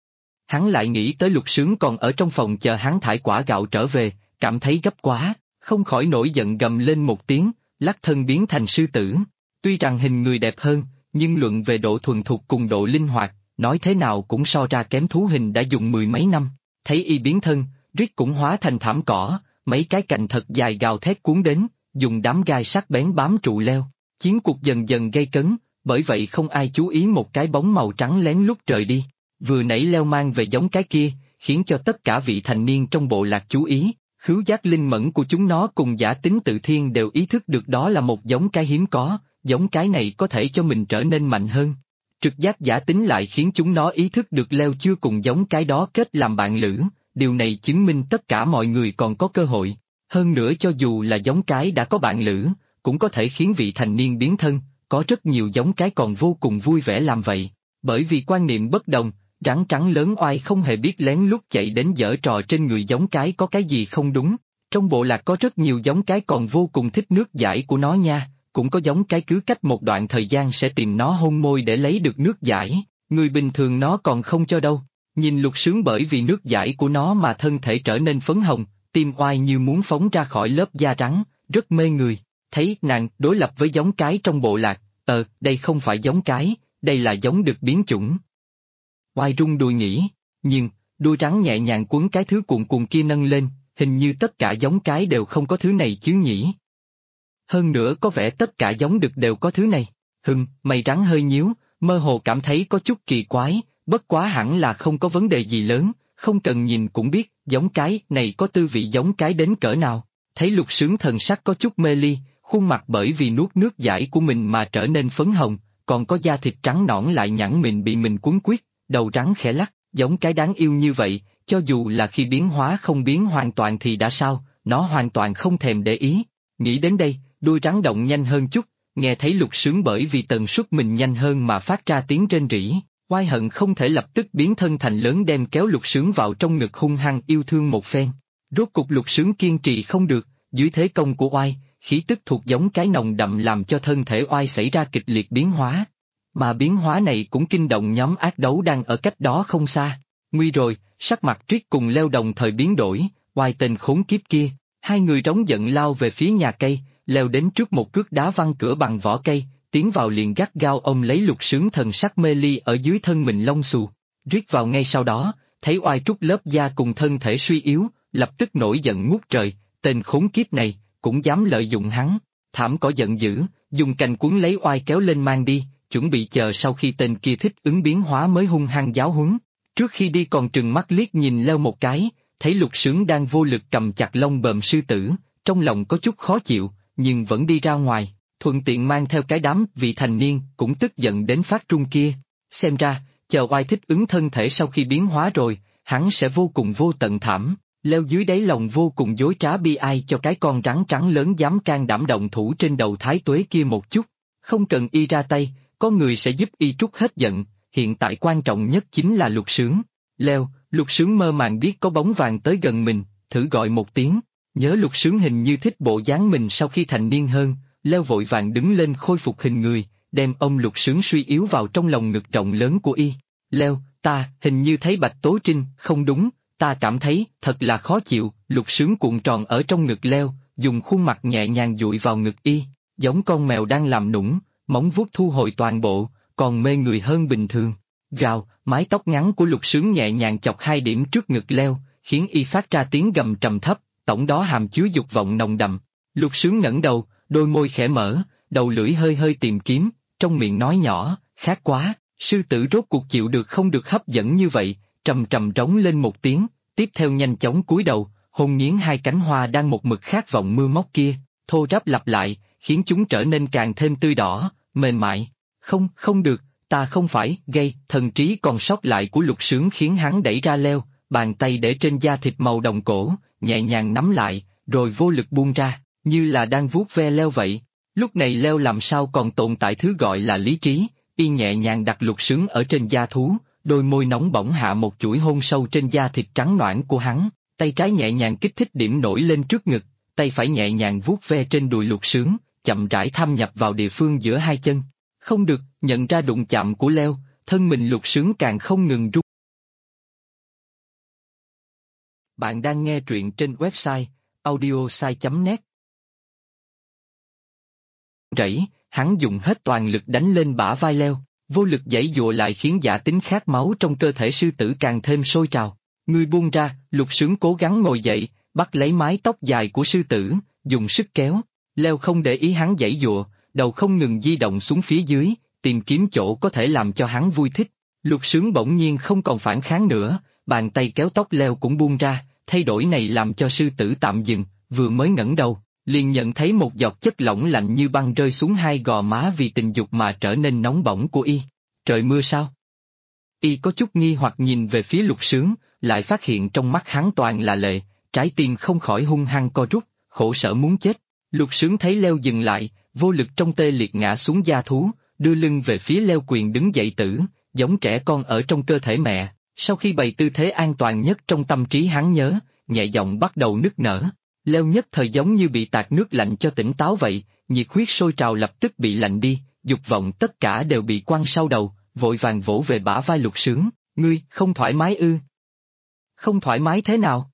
Hắn lại nghĩ tới Lục Sướng còn ở trong phòng chờ hắn thải quả gạo trở về, cảm thấy gấp quá, không khỏi nổi giận gầm lên một tiếng, lắc thân biến thành sư tử. Tuy rằng hình người đẹp hơn, nhưng luận về độ thuần thục cùng độ linh hoạt, nói thế nào cũng so ra kém thú hình đã dùng mười mấy năm. Thấy y biến thân, Rick cũng hóa thành thảm cỏ, mấy cái cành thật dài gào thét cuốn đến, dùng đám gai sắc bén bám trụ Leo. Chiến cuộc dần dần gây cấn, bởi vậy không ai chú ý một cái bóng màu trắng lén lút rời đi. Vừa nãy Leo mang về giống cái kia, khiến cho tất cả vị thành niên trong bộ lạc chú ý, khứu giác linh mẫn của chúng nó cùng giả tính tự thiên đều ý thức được đó là một giống cái hiếm có, giống cái này có thể cho mình trở nên mạnh hơn. Trực giác giả tính lại khiến chúng nó ý thức được Leo chưa cùng giống cái đó kết làm bạn lữ, điều này chứng minh tất cả mọi người còn có cơ hội. Hơn nữa cho dù là giống cái đã có bạn lữ, cũng có thể khiến vị thành niên biến thân, có rất nhiều giống cái còn vô cùng vui vẻ làm vậy. Bởi vì quan niệm bất đồng, rắn trắng lớn oai không hề biết lén lút chạy đến giở trò trên người giống cái có cái gì không đúng. Trong bộ lạc có rất nhiều giống cái còn vô cùng thích nước dãi của nó nha, cũng có giống cái cứ cách một đoạn thời gian sẽ tìm nó hôn môi để lấy được nước dãi, người bình thường nó còn không cho đâu. Nhìn Lục Sướng bởi vì nước dãi của nó mà thân thể trở nên phấn hồng, tim oai như muốn phóng ra khỏi lớp da rắn, rất mê người. Thấy nàng đối lập với giống cái trong bộ lạc, đây không phải giống cái, đây là giống được biến chủng. Oai rung đùi nghĩ, nhưng, đuôi rắn nhẹ nhàng quấn cái thứ cuộn cuộn kia nâng lên, hình như tất cả giống cái đều không có thứ này chứ nhỉ. Hơn nữa có vẻ tất cả giống đực đều có thứ này. Mày rắn hơi nhíu, mơ hồ cảm thấy có chút kỳ quái, bất quá hẳn là không có vấn đề gì lớn, không cần nhìn cũng biết, giống cái này có tư vị giống cái đến cỡ nào. Thấy Lục Sướng thần sắc có chút mê ly, khuôn mặt bởi vì nuốt nước dãi của mình mà trở nên phấn hồng, còn có da thịt trắng nõn lại nhẵn mịn bị mình quấn quýt, đầu rắn khẽ lắc, giống cái đáng yêu như vậy, cho dù là khi biến hóa không biến hoàn toàn thì đã sao, nó hoàn toàn không thèm để ý. Nghĩ đến đây, đuôi rắn động nhanh hơn chút, nghe thấy Lục Sướng bởi vì tần suất mình nhanh hơn mà phát ra tiếng rên rỉ, oai hận không thể lập tức biến thân thành lớn đem kéo Lục Sướng vào trong ngực hung hăng yêu thương một phen. Rốt cục Lục Sướng kiên trì không được, dưới thế công của oai, khí tức thuộc giống cái nồng đậm làm cho thân thể oai xảy ra kịch liệt biến hóa. Mà biến hóa này cũng kinh động nhóm ác đấu đang ở cách đó không xa. Nguy rồi, sắc mặt Triết cùng Leo đồng thời biến đổi, oai tên khốn kiếp kia, hai người trống giận lao về phía nhà cây, leo đến trước một cước đá văng cửa bằng vỏ cây, tiến vào liền gắt gao ôm lấy Lục Sướng thần sắc mê ly ở dưới thân mình lông xù. Riết vào ngay sau đó, thấy oai trút lớp da cùng thân thể suy yếu, lập tức nổi giận ngút trời, tên khốn kiếp này, cũng dám lợi dụng hắn. Thảm cỏ giận dữ, dùng cành cuốn lấy oai kéo lên mang đi, chuẩn bị chờ sau khi tên kia thích ứng biến hóa mới hung hăng giáo huấn. Trước khi đi còn trừng mắt liếc nhìn Leo một cái, thấy Lục Sướng đang vô lực cầm chặt lông bờm sư tử, trong lòng có chút khó chịu, nhưng vẫn đi ra ngoài, thuận tiện mang theo cái đám vị thành niên cũng tức giận đến phát trung kia. Xem ra, chờ oai thích ứng thân thể sau khi biến hóa rồi, hắn sẽ vô cùng vô tận thảm. Leo dưới đáy lòng vô cùng dối trá bi ai cho cái con rắn trắng lớn dám can đảm động thủ trên đầu Thái Tuế kia một chút. Không cần y ra tay, có người sẽ giúp y trút hết giận, hiện tại quan trọng nhất chính là Lục Sướng. Leo, Lục Sướng mơ màng biết có bóng vàng tới gần mình, thử gọi một tiếng, nhớ Lục Sướng hình như thích bộ dáng mình sau khi thành niên hơn, Leo vội vàng đứng lên khôi phục hình người, đem ông Lục Sướng suy yếu vào trong lòng ngực rộng lớn của y. Leo, ta hình như thấy Bạch Tố Trinh, không đúng, ta cảm thấy thật là khó chịu. Lục Sướng cuộn tròn ở trong ngực Leo, dùng khuôn mặt nhẹ nhàng dụi vào ngực y, giống con mèo đang làm nũng, móng vuốt thu hồi toàn bộ, còn mê người hơn bình thường. Rào, mái tóc ngắn của Lục Sướng nhẹ nhàng chọc hai điểm trước ngực Leo, khiến y phát ra tiếng gầm trầm thấp, tổng đó hàm chứa dục vọng nồng đậm. Lục Sướng ngẩng đầu, đôi môi khẽ mở, đầu lưỡi hơi hơi tìm kiếm, trong miệng nói nhỏ, khát quá. Sư tử rốt cuộc chịu được không được hấp dẫn như vậy, trầm trầm trống lên một tiếng, tiếp theo nhanh chóng cúi đầu, hôn nghiến hai cánh hoa đang một mực khát vọng mưa móc kia, thô ráp lặp lại, khiến chúng trở nên càng thêm tươi đỏ, mềm mại. Không được, ta không phải, gây, thần trí còn sót lại của Lục Sướng khiến hắn đẩy ra Leo, bàn tay để trên da thịt màu đồng cổ, nhẹ nhàng nắm lại, rồi vô lực buông ra, như là đang vuốt ve leo vậy. Lúc này leo làm sao còn tồn tại thứ gọi là lý trí, y nhẹ nhàng đặt lục xứng ở trên da thú, đôi môi nóng bỏng hạ một chuỗi hôn sâu trên da thịt trắng ноãn của hắn, tay trái nhẹ nhàng kích thích điểm nổi lên trước ngực, tay phải nhẹ nhàng vuốt ve trên đùi lục xứng, chậm rãi thâm nhập vào địa phương giữa hai chân. Không được, nhận ra đụng chạm của leo, thân mình lục xứng càng không ngừng rung. Bạn đang nghe truyện trên website audiosai.net. Rẫy, hắn dùng hết toàn lực đánh lên bả vai leo, vô lực giãy giụa lại khiến dạ tính khát máu trong cơ thể sư tử càng thêm sôi trào. Người buông ra, lục xứng cố gắng ngồi dậy, bắt lấy mái tóc dài của sư tử, dùng sức kéo. Leo không để ý hắn giãy giụa, đầu không ngừng di động xuống phía dưới, tìm kiếm chỗ có thể làm cho hắn vui thích. Lục xứng bỗng nhiên không còn phản kháng nữa, bàn tay kéo tóc leo cũng buông ra, thay đổi này làm cho sư tử tạm dừng, vừa mới ngẩng đầu, liền nhận thấy một giọt chất lỏng lạnh như băng rơi xuống hai gò má vì tình dục mà trở nên nóng bỏng của y. Trời mưa sao? Y có chút nghi hoặc nhìn về phía lục xứng, lại phát hiện trong mắt hắn toàn là lệ, trái tim không khỏi hung hăng co rút, khổ sở muốn chết. Lục xứng thấy leo dừng lại, vô lực trong tê liệt ngã xuống da thú, đưa lưng về phía leo quyền đứng dậy tử, giống trẻ con ở trong cơ thể mẹ. Sau khi bày tư thế an toàn nhất trong tâm trí hắn nhớ, nhẹ giọng bắt đầu nức nở. Leo nhất thời giống như bị tạt nước lạnh cho tỉnh táo vậy, nhiệt huyết sôi trào lập tức bị lạnh đi, dục vọng tất cả đều bị quăng sau đầu, vội vàng vỗ về bả vai lục xứng. Ngươi, không thoải mái ư? Không thoải mái thế nào?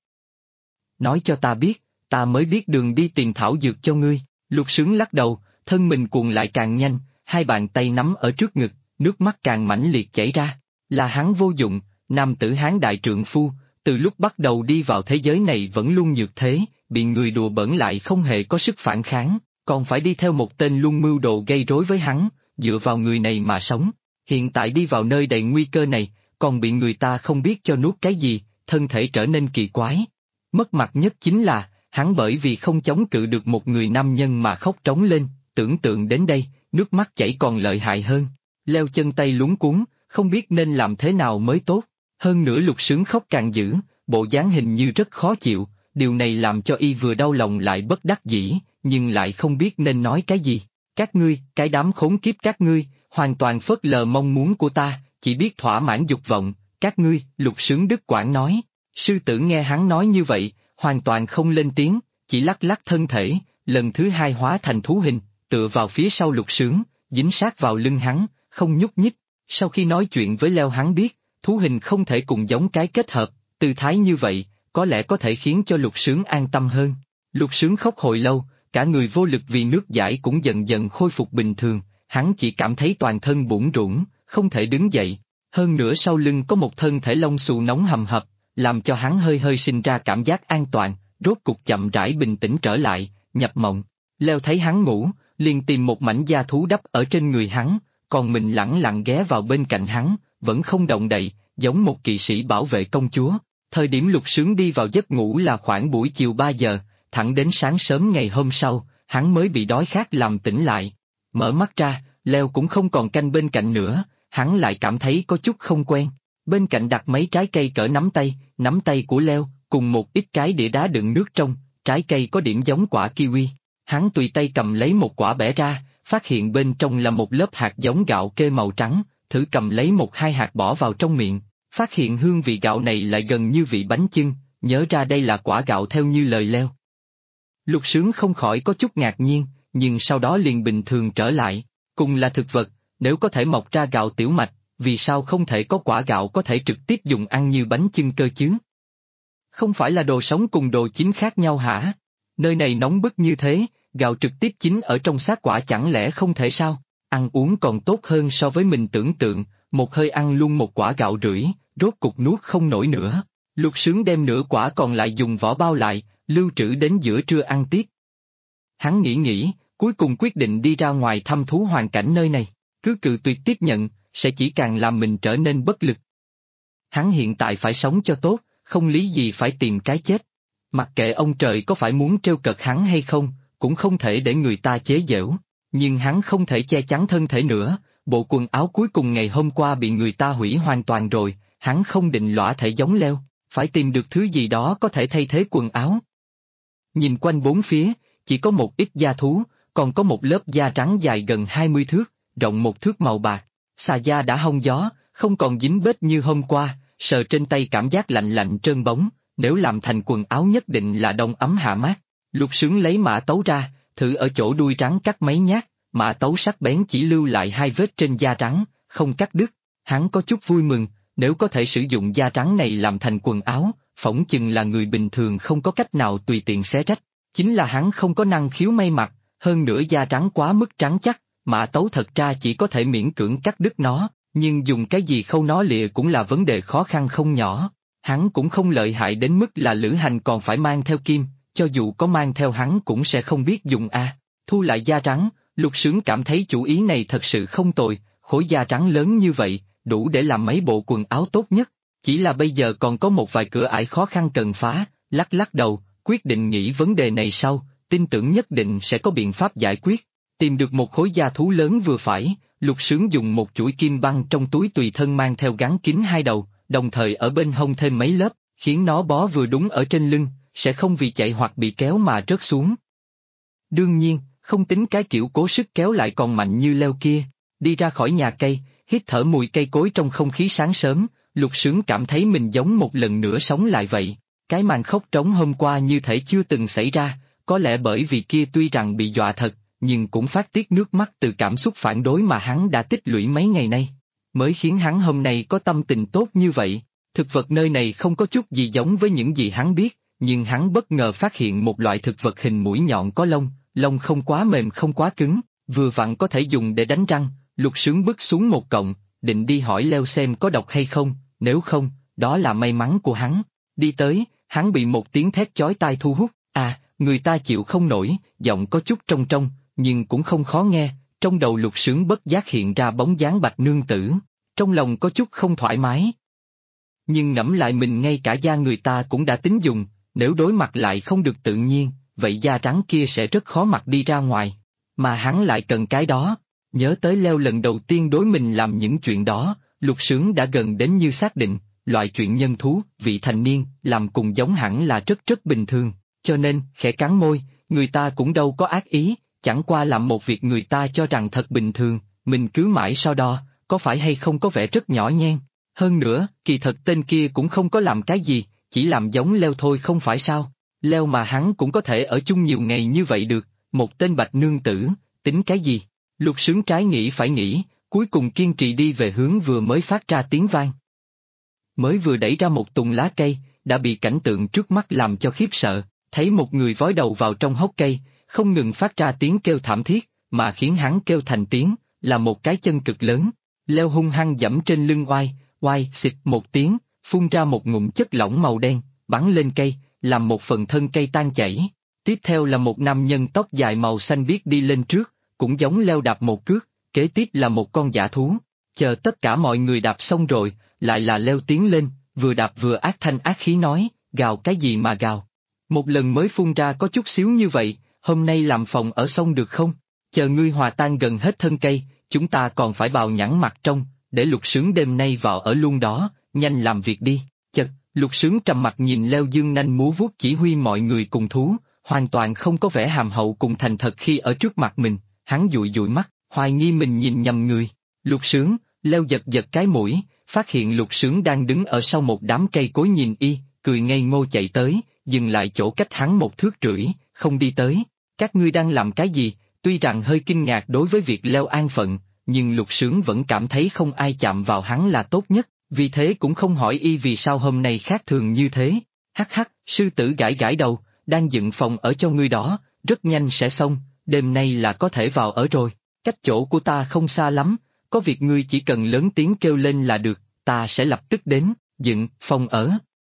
Nói cho ta biết, ta mới biết đường đi tìm thảo dược cho ngươi. Lục xứng lắc đầu, thân mình cuộn lại càng nhanh, hai bàn tay nắm ở trước ngực, nước mắt càng mãnh liệt chảy ra. Là hắn vô dụng, nam tử hán đại trượng phu, từ lúc bắt đầu đi vào thế giới này vẫn luôn nhược thế, bị người đùa bỡn lại không hề có sức phản kháng, còn phải đi theo một tên luôn mưu đồ gây rối với hắn, dựa vào người này mà sống. Hiện tại đi vào nơi đầy nguy cơ này, còn bị người ta không biết cho nuốt cái gì, thân thể trở nên kỳ quái. Mất mặt nhất chính là, hắn bởi vì không chống cự được một người nam nhân mà khóc trống lên, tưởng tượng đến đây, nước mắt chảy còn lợi hại hơn. Leo chân tay luống cuống, không biết nên làm thế nào mới tốt. Hơn nữa lục xứng khóc càng dữ, bộ dáng hình như rất khó chịu, điều này làm cho y vừa đau lòng lại bất đắc dĩ, nhưng lại không biết nên nói cái gì. Các ngươi, cái đám khốn kiếp các ngươi, hoàn toàn phớt lờ mong muốn của ta, chỉ biết thỏa mãn dục vọng, các ngươi, lục xứng đứt quãng nói. Sư tử nghe hắn nói như vậy, hoàn toàn không lên tiếng, chỉ lắc lắc thân thể, lần thứ hai hóa thành thú hình, tựa vào phía sau lục xứng, dính sát vào lưng hắn, không nhúc nhích. Sau khi nói chuyện với leo hắn biết, thú hình không thể cùng giống cái kết hợp, tư thái như vậy, có lẽ có thể khiến cho lục xứng an tâm hơn. Lục xứng khóc hồi lâu, cả người vô lực vì nước giải cũng dần dần khôi phục bình thường, hắn chỉ cảm thấy toàn thân bủn rủn, không thể đứng dậy. Hơn nữa sau lưng có một thân thể lông xù nóng hầm hập, làm cho hắn hơi hơi sinh ra cảm giác an toàn, rốt cục chậm rãi bình tĩnh trở lại, nhập mộng. Leo thấy hắn ngủ, liền tìm một mảnh da thú đắp ở trên người hắn, còn mình lẳng lặng ghé vào bên cạnh hắn, vẫn không động đậy, giống một kỵ sĩ bảo vệ công chúa. Thời điểm lục xứng đi vào giấc ngủ là khoảng buổi chiều 3 giờ, thẳng đến sáng sớm ngày hôm sau, hắn mới bị đói khát làm tỉnh lại. Mở mắt ra, Leo cũng không còn canh bên cạnh nữa, hắn lại cảm thấy có chút không quen. Bên cạnh đặt mấy trái cây cỡ nắm tay của Leo, cùng một ít cái đĩa đá đựng nước trong, trái cây có điểm giống quả kiwi. Hắn tùy tay cầm lấy một quả bẻ ra, phát hiện bên trong là một lớp hạt giống gạo kê màu trắng, thử cầm lấy một hai hạt bỏ vào trong miệng, phát hiện hương vị gạo này lại gần như vị bánh chưng, nhớ ra đây là quả gạo theo như lời Leo. Lục xứng không khỏi có chút ngạc nhiên, nhưng sau đó liền bình thường trở lại, cùng là thực vật, nếu có thể mọc ra gạo tiểu mạch, vì sao không thể có quả gạo có thể trực tiếp dùng ăn như bánh chưng cơ chứ? Không phải là đồ sống cùng đồ chín khác nhau hả? Nơi này nóng bức như thế, gạo trực tiếp chín ở trong xác quả chẳng lẽ không thể sao? Ăn uống còn tốt hơn so với mình tưởng tượng, một hơi ăn luôn một quả gạo rưỡi, rốt cục nuốt không nổi nữa. Lục xứng đem nửa quả còn lại dùng vỏ bao lại, lưu trữ đến giữa trưa ăn tiếp. Hắn nghĩ, cuối cùng quyết định đi ra ngoài thăm thú hoàn cảnh nơi này, cứ cự tuyệt tiếp nhận, sẽ chỉ càng làm mình trở nên bất lực. Hắn hiện tại phải sống cho tốt, không lý gì phải tìm cái chết. Mặc kệ ông trời có phải muốn trêu cợt hắn hay không, cũng không thể để người ta chế giễu. Nhưng hắn không thể che chắn thân thể nữa, bộ quần áo cuối cùng ngày hôm qua bị người ta hủy hoàn toàn rồi, hắn không định lõa thể giống Leo. phải tìm được thứ gì đó có thể thay thế quần áo. Nhìn quanh bốn phía, chỉ có một ít da thú, còn có một lớp da trắng dài gần 20 thước, rộng 1 thước màu bạc. Xà da đã hong gió, không còn dính bết như hôm qua, sờ trên tay cảm giác lạnh lạnh trơn bóng, nếu làm thành quần áo nhất định là đông ấm hạ mát. Lục Sướng lấy mã tấu ra, thử ở chỗ đuôi rắn cắt mấy nhát, mã tấu sắc bén chỉ lưu lại 2 vết trên da rắn, không cắt đứt. Hắn có chút vui mừng, nếu có thể sử dụng da rắn này làm thành quần áo, phỏng chừng là người bình thường không có cách nào tùy tiện xé rách. Chính là hắn không có năng khiếu may mặc, hơn nữa da rắn quá mức trắng chắc, mã tấu thật ra chỉ có thể miễn cưỡng cắt đứt nó, nhưng dùng cái gì khâu nó lìa cũng là vấn đề khó khăn không nhỏ. Hắn cũng không lợi hại đến mức là lữ hành còn phải mang theo kim, cho dù có mang theo hắn cũng sẽ không biết dùng a. Thu lại da rắn, Lục Sướng cảm thấy chủ ý này thật sự không tồi, khối da rắn lớn như vậy, đủ để làm mấy bộ quần áo tốt nhất. Chỉ là bây giờ còn có một vài cửa ải khó khăn cần phá, lắc lắc đầu, quyết định nghĩ vấn đề này sau, tin tưởng nhất định sẽ có biện pháp giải quyết. Tìm được một khối da thú lớn vừa phải, Lục Sướng dùng một chuỗi kim băng trong túi tùy thân mang theo gắn kín 2 đầu, đồng thời ở bên hông thêm mấy lớp, khiến nó bó vừa đúng ở trên lưng, sẽ không vì chạy hoặc bị kéo mà rớt xuống. Đương nhiên, không tính cái kiểu cố sức kéo lại còn mạnh như leo kia. Đi ra khỏi nhà cây, hít thở mùi cây cối trong không khí sáng sớm, Lục Sướng cảm thấy mình giống một lần nữa sống lại vậy. Cái màn khóc trống hôm qua như thể chưa từng xảy ra, có lẽ bởi vì kia tuy rằng bị dọa thật, nhưng cũng phát tiết nước mắt từ cảm xúc phản đối mà hắn đã tích lũy mấy ngày nay, mới khiến hắn hôm nay có tâm tình tốt như vậy. Thực vật nơi này không có chút gì giống với những gì hắn biết, nhưng hắn bất ngờ phát hiện một loại thực vật hình mũi nhọn có lông, lông không quá mềm không quá cứng, vừa vặn có thể dùng để đánh răng. Lục Sướng bước xuống một cọng, định đi hỏi leo xem có độc hay không, nếu không, đó là may mắn của hắn. Đi tới, hắn bị một tiếng thét chói tai thu hút, người ta chịu không nổi, giọng có chút trong trong, nhưng cũng không khó nghe, trong đầu Lục Sướng bất giác hiện ra bóng dáng Bạch nương tử, trong lòng có chút không thoải mái. Nhưng ngẫm lại mình ngay cả da người ta cũng đã tính dùng, nếu đối mặt lại không được tự nhiên, vậy da trắng kia sẽ rất khó mặc đi ra ngoài, mà hắn lại cần cái đó. Nhớ tới leo lần đầu tiên đối mình làm những chuyện đó, Lục Sướng đã gần đến như xác định, loại chuyện nhân thú, vị thành niên, làm cùng giống hẳn là rất rất bình thường, cho nên, khẽ cắn môi, người ta cũng đâu có ác ý, chẳng qua làm một việc người ta cho rằng thật bình thường, mình cứ mãi so đo, có phải hay không có vẻ rất nhỏ nhen. Hơn nữa, kỳ thật tên kia cũng không có làm cái gì, chỉ làm giống leo thôi không phải sao, leo mà hắn cũng có thể ở chung nhiều ngày như vậy được, một tên Bạch nương tử, tính cái gì? Lục Sướng trái nghĩ phải nghĩ, cuối cùng kiên trì đi về hướng vừa mới phát ra tiếng vang. Mới vừa đẩy ra một tùng lá cây, đã bị cảnh tượng trước mắt làm cho khiếp sợ, thấy một người vói đầu vào trong hốc cây, không ngừng phát ra tiếng kêu thảm thiết, mà khiến hắn kêu thành tiếng, là một cái chân cực lớn, leo hung hăng giẫm trên lưng oai, oai xịt một tiếng, phun ra một ngụm chất lỏng màu đen, bắn lên cây, làm một phần thân cây tan chảy. Tiếp theo là một nam nhân tóc dài màu xanh biếc đi lên trước, cũng giống leo đạp một cước, kế tiếp là một con dã thú. Chờ tất cả mọi người đạp xong rồi, lại là leo tiến lên, vừa đạp vừa ác thanh ác khí nói, gào cái gì mà gào. Một lần mới phun ra có chút xíu như vậy, hôm nay làm phòng ở xong được không? Chờ ngươi hòa tan gần hết thân cây, chúng ta còn phải bào nhẵn mặt trong, để Lục Sướng đêm nay vào ở luôn đó, nhanh làm việc đi. Chật, Lục Sướng trầm mặt nhìn leo dương nanh múa vuốt chỉ huy mọi người cùng thú, hoàn toàn không có vẻ hàm hậu cùng thành thật khi ở trước mặt mình, hắn dụi dụi mắt, hoài nghi mình nhìn nhầm người. Lục Sướng, leo giật giật cái mũi, phát hiện Lục Sướng đang đứng ở sau một đám cây cối nhìn y, cười ngây ngô chạy tới, dừng lại chỗ cách hắn 1 thước rưỡi, không đi tới. Các ngươi đang làm cái gì? Tuy rằng hơi kinh ngạc đối với việc leo an phận, nhưng Lục Sướng vẫn cảm thấy không ai chạm vào hắn là tốt nhất, vì thế cũng không hỏi y vì sao hôm nay khác thường như thế. Hắc hắc, sư tử gãi gãi đầu, đang dựng phòng ở cho ngươi đó, rất nhanh sẽ xong, đêm nay là có thể vào ở rồi, cách chỗ của ta không xa lắm, có việc ngươi chỉ cần lớn tiếng kêu lên là được, ta sẽ lập tức đến, dựng, phòng ở.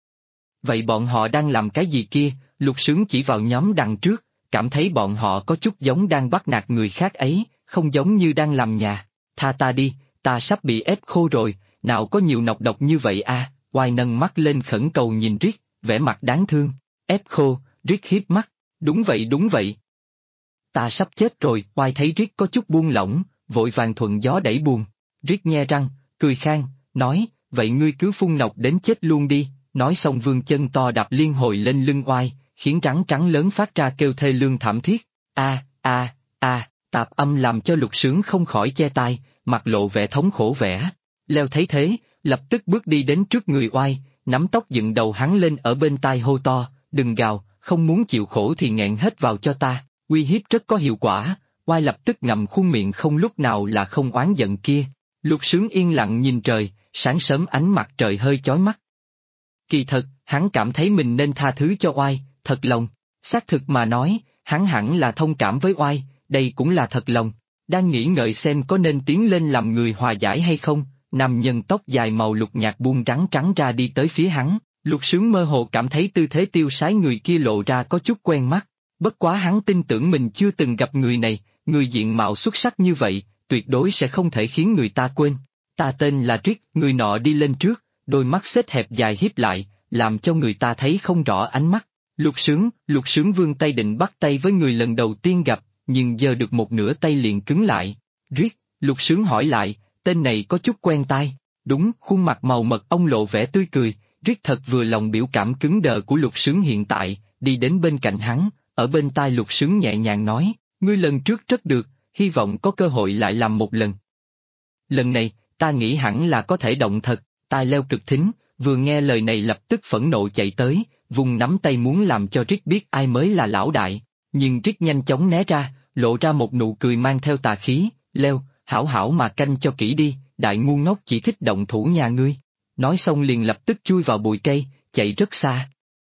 Vậy bọn họ đang làm cái gì kia? Lục Sướng chỉ vào nhóm đằng trước, cảm thấy bọn họ có chút giống đang bắt nạt người khác ấy, không giống như đang làm nhà. Tha ta đi, ta sắp bị ép khô rồi, nào có nhiều nọc độc như vậy à? Oai nâng mắt lên khẩn cầu nhìn Riết, vẻ mặt đáng thương. Ép khô, Riết hiếp mắt, đúng vậy. Ta sắp chết rồi. Oai thấy Riết có chút buông lỏng, vội vàng thuận gió đẩy buồn. Riết nhe răng, cười khang, nói, vậy ngươi cứ phun nọc đến chết luôn đi, Nói xong vươn chân to đạp liên hồi lên lưng oai, khiến rắn trắng lớn phát ra kêu thê lương thảm thiết. Tạp âm làm cho Lục Sướng không khỏi che tai, mặt lộ vẻ thống khổ vẻ. Leo thấy thế, lập tức bước đi đến trước người oai, nắm tóc dựng đầu hắn lên ở bên tai hô to, đừng gào, không muốn chịu khổ thì nghẹn hết vào cho ta, uy hiếp rất có hiệu quả. Oai lập tức ngậm khuôn miệng không lúc nào là không oán giận kia. Lục Sướng yên lặng nhìn trời, sáng sớm ánh mặt trời hơi chói mắt. Kỳ thật, hắn cảm thấy mình nên tha thứ cho oai, thật lòng. Xác thực mà nói, hắn hẳn là thông cảm với oai, đây cũng là thật lòng. Đang nghĩ ngợi xem có nên tiến lên làm người hòa giải hay không, nam nhân tóc dài màu lục nhạt buông rắn trắng ra đi tới phía hắn. Lục Sướng mơ hồ cảm thấy tư thế tiêu sái người kia lộ ra có chút quen mắt. Bất quá hắn tin tưởng mình chưa từng gặp người này, người diện mạo xuất sắc như vậy, tuyệt đối sẽ không thể khiến người ta quên. Ta tên là Triết, người nọ đi lên trước, đôi mắt xếp hẹp dài hiếp lại, làm cho người ta thấy không rõ ánh mắt. Lục Sướng vươn tay định bắt tay với người lần đầu tiên gặp, nhưng giờ được một nửa tay liền cứng lại. Triết, Lục Sướng hỏi lại, tên này có chút quen tai. Đúng, khuôn mặt màu mật ông lộ vẻ tươi cười. Triết thật vừa lòng biểu cảm cứng đờ của Lục Sướng hiện tại, đi đến bên cạnh hắn, ở bên tai Lục Sướng nhẹ nhàng nói, ngươi lần trước rất được, hy vọng có cơ hội lại làm một lần. Lần này, ta nghĩ hẳn là có thể động thật. Tai Leo cực thính, vừa nghe lời này lập tức phẫn nộ chạy tới, vùng nắm tay muốn làm cho Triết biết ai mới là lão đại, nhưng Triết nhanh chóng né ra, lộ ra một nụ cười mang theo tà khí, Leo, hảo hảo mà canh cho kỹ đi, đại ngu ngốc chỉ thích động thủ nhà ngươi. Nói xong liền lập tức chui vào bụi cây, chạy rất xa.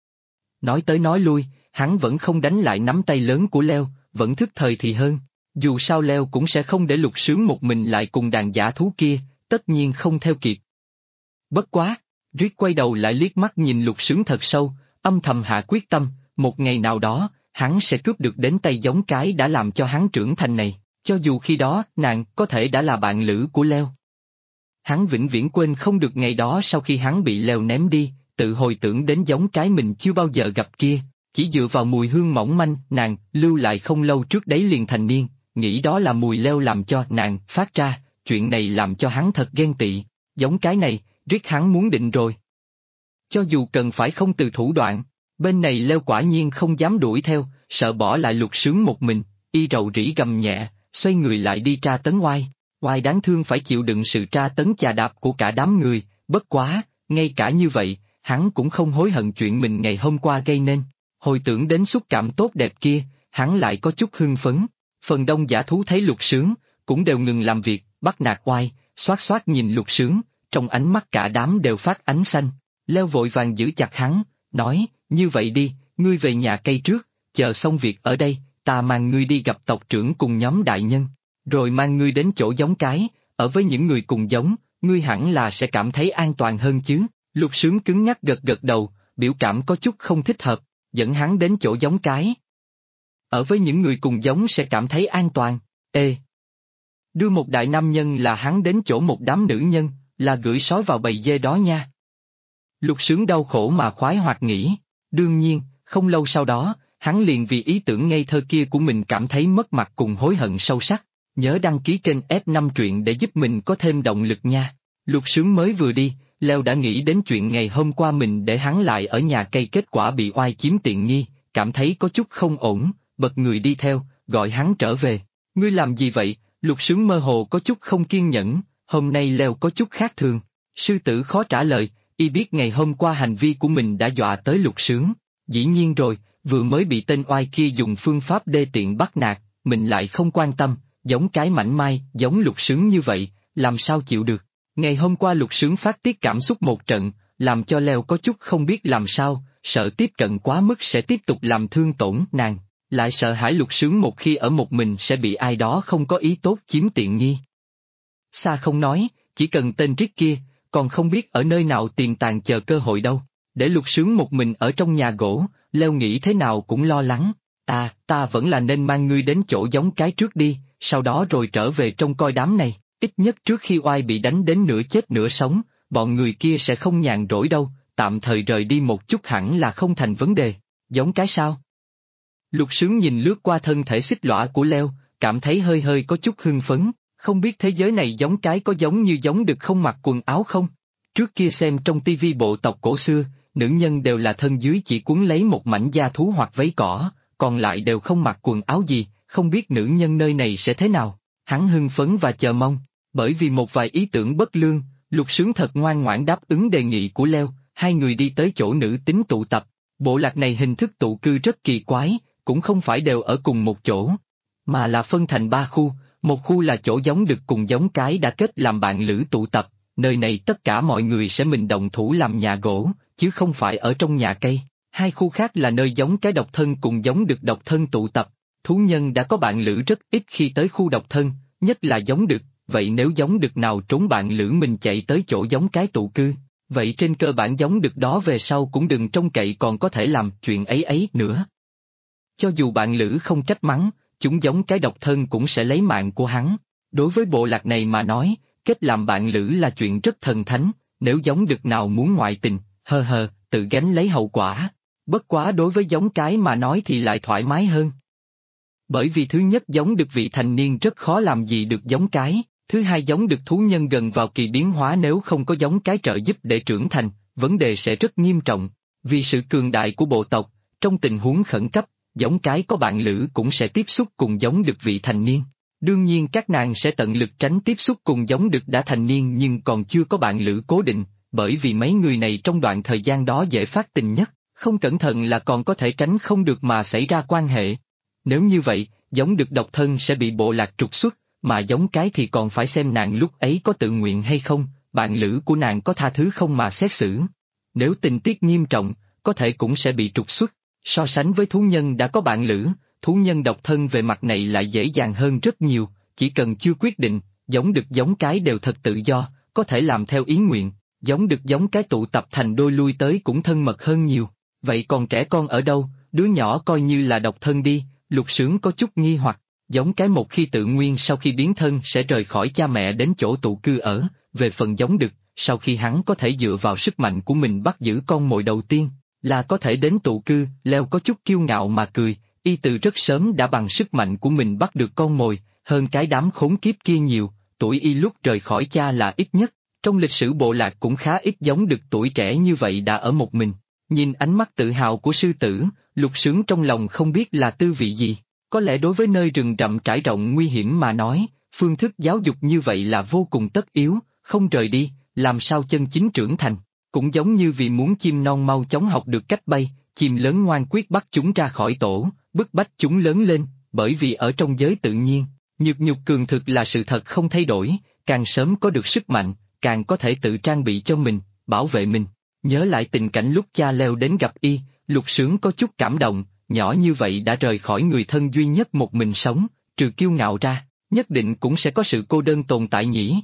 Nói tới nói lui, hắn vẫn không đánh lại nắm tay lớn của Leo, vẫn thức thời thì hơn. Dù sao Leo cũng sẽ không để Lục Sướng một mình lại cùng đàn dã thú kia, tất nhiên không theo kịp. Bất quá, Triết quay đầu lại liếc mắt nhìn Lục Sướng thật sâu, âm thầm hạ quyết tâm, một ngày nào đó, hắn sẽ cướp được đến tay giống cái đã làm cho hắn trưởng thành này, cho dù khi đó nàng có thể đã là bạn lữ của Leo. Hắn vĩnh viễn quên không được ngày đó sau khi hắn bị Leo ném đi, tự hồi tưởng đến giống cái mình chưa bao giờ gặp kia, chỉ dựa vào mùi hương mỏng manh nàng lưu lại không lâu trước đấy liền thành niên, nghĩ đó là mùi Leo làm cho nàng phát ra, chuyện này làm cho hắn thật ghen tị, giống cái này, Triết hắn muốn định rồi. Cho dù cần phải không từ thủ đoạn, bên này Leo quả nhiên không dám đuổi theo, sợ bỏ lại Lục Sướng một mình, y rầu rĩ gầm nhẹ, xoay người lại đi tra tấn oai. Oai đáng thương phải chịu đựng sự tra tấn chà đạp của cả đám người, bất quá, ngay cả như vậy, hắn cũng không hối hận chuyện mình ngày hôm qua gây nên. Hồi tưởng đến xúc cảm tốt đẹp kia, hắn lại có chút hưng phấn. Phần đông dã thú thấy Lục Sướng, cũng đều ngừng làm việc, bắt nạt oai, xoát xoát nhìn Lục Sướng, trong ánh mắt cả đám đều phát ánh xanh. Leo vội vàng giữ chặt hắn, nói, như vậy đi, ngươi về nhà cây trước, chờ xong việc ở đây, ta mang ngươi đi gặp tộc trưởng cùng nhóm đại nhân. Rồi mang ngươi đến chỗ giống cái, ở với những người cùng giống, ngươi hẳn là sẽ cảm thấy an toàn hơn chứ. Lục Sướng cứng nhắc gật gật đầu, biểu cảm có chút không thích hợp, dẫn hắn đến chỗ giống cái. Ở với những người cùng giống sẽ cảm thấy an toàn, đưa một đại nam nhân là hắn đến chỗ một đám nữ nhân, là gửi sói vào bầy dê đó nha. Lục Sướng đau khổ mà khoái hoạt nghĩ, đương nhiên, không lâu sau đó, hắn liền vì ý tưởng ngây thơ kia của mình cảm thấy mất mặt cùng hối hận sâu sắc. Nhớ đăng ký kênh F5 truyện để giúp mình có thêm động lực nha. Lục Sướng mới vừa đi, Leo đã nghĩ đến chuyện ngày hôm qua mình để hắn lại ở nhà cây kết quả bị oai chiếm tiện nghi, cảm thấy có chút không ổn, bật người đi theo, gọi hắn trở về. Ngươi làm gì vậy? Lục Sướng mơ hồ có chút không kiên nhẫn, hôm nay Leo có chút khác thường. Sư tử khó trả lời, y biết ngày hôm qua hành vi của mình đã dọa tới Lục Sướng. Dĩ nhiên rồi, vừa mới bị tên oai kia dùng phương pháp đê tiện bắt nạt, mình lại không quan tâm. Giống cái mảnh mai, giống Lục Sướng như vậy, làm sao chịu được. Ngày hôm qua Lục Sướng phát tiết cảm xúc một trận, làm cho Leo có chút không biết làm sao, sợ tiếp cận quá mức sẽ tiếp tục làm thương tổn nàng, lại sợ hãi Lục Sướng một khi ở một mình sẽ bị ai đó không có ý tốt chiếm tiện nghi. Xa không nói, chỉ cần tên Triết kia, còn không biết ở nơi nào tìm tàng chờ cơ hội đâu. Để Lục Sướng một mình ở trong nhà gỗ, Leo nghĩ thế nào cũng lo lắng. Ta vẫn là nên mang ngươi đến chỗ giống cái trước đi, sau đó rồi trở về trông coi đám này, ít nhất trước khi oai bị đánh đến nửa chết nửa sống, bọn người kia sẽ không nhàn rỗi đâu, tạm thời rời đi một chút hẳn là không thành vấn đề. Giống cái sao? Lục Sướng nhìn lướt qua thân thể xích lõa của Leo, cảm thấy hơi hơi có chút hưng phấn, không biết thế giới này giống cái có giống như giống được không mặc quần áo không? Trước kia xem trong tivi bộ tộc cổ xưa, nữ nhân đều là thân dưới chỉ cuốn lấy một mảnh da thú hoặc váy cỏ, còn lại đều không mặc quần áo gì, không biết nữ nhân nơi này sẽ thế nào. Hắn hưng phấn và chờ mong, bởi vì một vài ý tưởng bất lương, Lục Sướng thật ngoan ngoãn đáp ứng đề nghị của Leo, hai người đi tới chỗ nữ tính tụ tập. Bộ lạc này hình thức tụ cư rất kỳ quái, cũng không phải đều ở cùng một chỗ, mà là phân thành ba khu, một khu là chỗ giống đực cùng giống cái đã kết làm bạn lữ tụ tập, nơi này tất cả mọi người sẽ mình động thủ làm nhà gỗ, chứ không phải ở trong nhà cây. Hai khu khác là nơi giống cái độc thân cùng giống đực độc thân tụ tập, thú nhân đã có bạn lữ rất ít khi tới khu độc thân, nhất là giống đực, vậy nếu giống đực nào trốn bạn lữ mình chạy tới chỗ giống cái tụ cư, vậy trên cơ bản giống đực đó về sau cũng đừng trông cậy còn có thể làm chuyện ấy nữa. Cho dù bạn lữ không trách mắng, chúng giống cái độc thân cũng sẽ lấy mạng của hắn. Đối với bộ lạc này mà nói, kết làm bạn lữ là chuyện rất thần thánh, nếu giống đực nào muốn ngoại tình, tự gánh lấy hậu quả. Bất quá đối với giống cái mà nói thì lại thoải mái hơn. Bởi vì thứ nhất giống đực vị thành niên rất khó làm gì được giống cái, thứ hai giống đực thú nhân gần vào kỳ biến hóa nếu không có giống cái trợ giúp để trưởng thành, vấn đề sẽ rất nghiêm trọng. Vì sự cường đại của bộ tộc, trong tình huống khẩn cấp, giống cái có bạn lữ cũng sẽ tiếp xúc cùng giống đực vị thành niên. Đương nhiên các nàng sẽ tận lực tránh tiếp xúc cùng giống đực đã thành niên nhưng còn chưa có bạn lữ cố định, bởi vì mấy người này trong đoạn thời gian đó dễ phát tình nhất, không cẩn thận là còn có thể tránh không được mà xảy ra quan hệ. Nếu như vậy, giống đực độc thân sẽ bị bộ lạc trục xuất, mà giống cái thì còn phải xem nàng lúc ấy có tự nguyện hay không, bạn lữ của nàng có tha thứ không mà xét xử. Nếu tình tiết nghiêm trọng, có thể cũng sẽ bị trục xuất. So sánh với thú nhân đã có bạn lữ, thú nhân độc thân về mặt này lại dễ dàng hơn rất nhiều, chỉ cần chưa quyết định, giống đực giống cái đều thật tự do, có thể làm theo ý nguyện, giống đực giống cái tụ tập thành đôi lui tới cũng thân mật hơn nhiều. Vậy còn trẻ con ở đâu, đứa nhỏ coi như là độc thân đi, Lục Sướng có chút nghi hoặc, giống cái một khi tự nguyên sau khi biến thân sẽ rời khỏi cha mẹ đến chỗ tụ cư ở, về phần giống đực, sau khi hắn có thể dựa vào sức mạnh của mình bắt giữ con mồi đầu tiên, là có thể đến tụ cư. Leo có chút kiêu ngạo mà cười, y từ rất sớm đã bằng sức mạnh của mình bắt được con mồi, hơn cái đám khốn kiếp kia nhiều, tuổi y lúc rời khỏi cha là ít nhất, trong lịch sử bộ lạc cũng khá ít giống đực tuổi trẻ như vậy đã ở một mình. Nhìn ánh mắt tự hào của sư tử, Lục Sướng trong lòng không biết là tư vị gì, có lẽ đối với nơi rừng rậm trải rộng nguy hiểm mà nói, phương thức giáo dục như vậy là vô cùng tất yếu, không rời đi, làm sao chân chính trưởng thành. Cũng giống như vì muốn chim non mau chóng học được cách bay, chim lớn ngoan quyết bắt chúng ra khỏi tổ, bức bách chúng lớn lên, bởi vì ở trong giới tự nhiên, nhược nhục cường thực là sự thật không thay đổi, càng sớm có được sức mạnh, càng có thể tự trang bị cho mình, bảo vệ mình. Nhớ lại tình cảnh lúc cha Leo đến gặp y, Lục Sướng có chút cảm động, nhỏ như vậy đã rời khỏi người thân duy nhất một mình sống, trừ kiêu ngạo ra, nhất định cũng sẽ có sự cô đơn tồn tại nhỉ.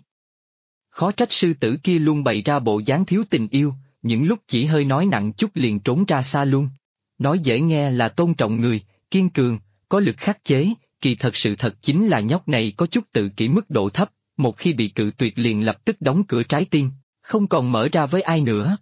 Khó trách sư tử kia luôn bày ra bộ dáng thiếu tình yêu, những lúc chỉ hơi nói nặng chút liền trốn ra xa luôn. Nói dễ nghe là tôn trọng người, kiên cường, có lực khắc chế, kỳ thật sự thật chính là nhóc này có chút tự kỷ mức độ thấp, một khi bị cự tuyệt liền lập tức đóng cửa trái tim, không còn mở ra với ai nữa.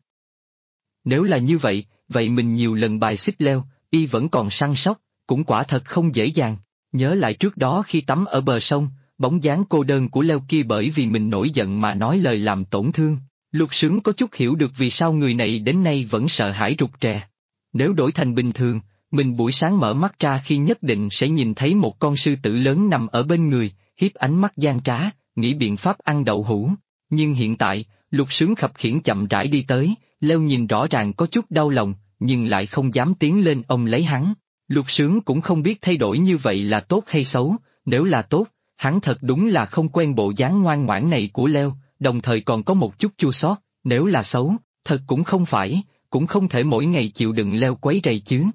Nếu là như vậy, vậy mình nhiều lần bài xích Leo, y vẫn còn săn sóc, cũng quả thật không dễ dàng. Nhớ lại trước đó khi tắm ở bờ sông, bóng dáng cô đơn của Leo kia bởi vì mình nổi giận mà nói lời làm tổn thương, Lục Sướng có chút hiểu được vì sao người này đến nay vẫn sợ hãi rụt rè. Nếu đổi thành bình thường, mình buổi sáng mở mắt ra khi nhất định sẽ nhìn thấy một con sư tử lớn nằm ở bên người, hiếp ánh mắt gian trá, nghĩ biện pháp ăn đậu hũ. Nhưng hiện tại, Lục Sướng khập khiễng chậm rãi đi tới, Leo nhìn rõ ràng có chút đau lòng, nhưng lại không dám tiến lên ôm lấy hắn. Lục Sướng cũng không biết thay đổi như vậy là tốt hay xấu, nếu là tốt, hắn thật đúng là không quen bộ dáng ngoan ngoãn này của Leo, đồng thời còn có một chút chua xót, nếu là xấu, thật cũng không phải, cũng không thể mỗi ngày chịu đựng Leo quấy rầy chứ.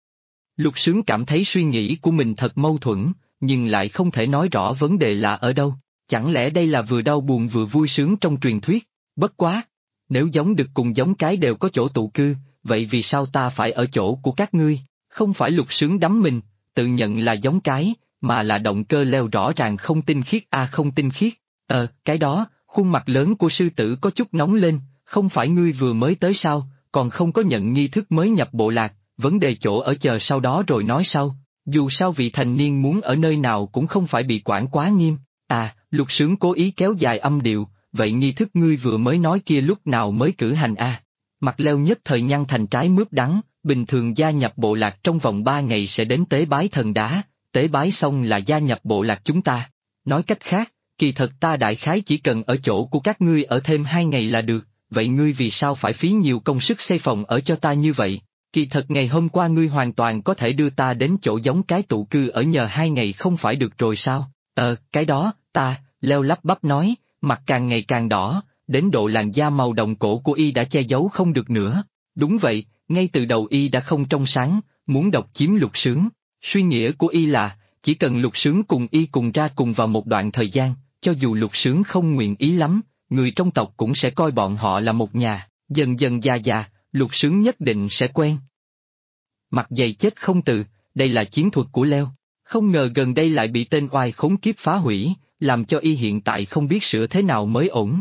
Lục Sướng cảm thấy suy nghĩ của mình thật mâu thuẫn, nhưng lại không thể nói rõ vấn đề là ở đâu, chẳng lẽ đây là vừa đau buồn vừa vui sướng trong truyền thuyết, bất quá. Nếu giống đực cùng giống cái đều có chỗ tụ cư, vậy vì sao ta phải ở chỗ của các ngươi? Không phải Lục Sướng đắm mình, tự nhận là giống cái, mà là động cơ Leo rõ ràng không tinh khiết không tinh khiết. Cái đó, khuôn mặt lớn của sư tử có chút nóng lên, không phải ngươi vừa mới tới sao, còn không có nhận nghi thức mới nhập bộ lạc, vấn đề chỗ ở chờ sau đó rồi nói sau. Dù sao vị thành niên muốn ở nơi nào cũng không phải bị quản quá nghiêm. Lục Sướng cố ý kéo dài âm điệu, vậy nghi thức ngươi vừa mới nói kia lúc nào mới cử hành Mặt leo nhất thời nhăn thành trái mướp đắng, bình thường gia nhập bộ lạc trong vòng 3 ngày sẽ đến tế bái thần đá, tế bái xong là gia nhập bộ lạc chúng ta. Nói cách khác, kỳ thật ta đại khái chỉ cần ở chỗ của các ngươi ở thêm 2 ngày là được, vậy ngươi vì sao phải phí nhiều công sức xây phòng ở cho ta như vậy? Kỳ thật ngày hôm qua ngươi hoàn toàn có thể đưa ta đến chỗ giống cái tụ cư ở nhờ 2 ngày không phải được rồi sao? Cái đó, leo lắp bắp nói, mặt càng ngày càng đỏ, đến độ làn da màu đồng cổ của y đã che giấu không được nữa. Đúng vậy, ngay từ đầu y đã không trong sáng, muốn độc chiếm Lục Sướng. Suy nghĩa của y là, chỉ cần Lục Sướng cùng y cùng ra cùng vào một đoạn thời gian, cho dù Lục Sướng không nguyện ý lắm, người trong tộc cũng sẽ coi bọn họ là một nhà, dần dần già, Lục Sướng nhất định sẽ quen. Mặt dày chết không từ, đây là chiến thuật của leo. Không ngờ gần đây lại bị tên oai khốn kiếp phá hủy, làm cho y hiện tại không biết sửa thế nào mới ổn.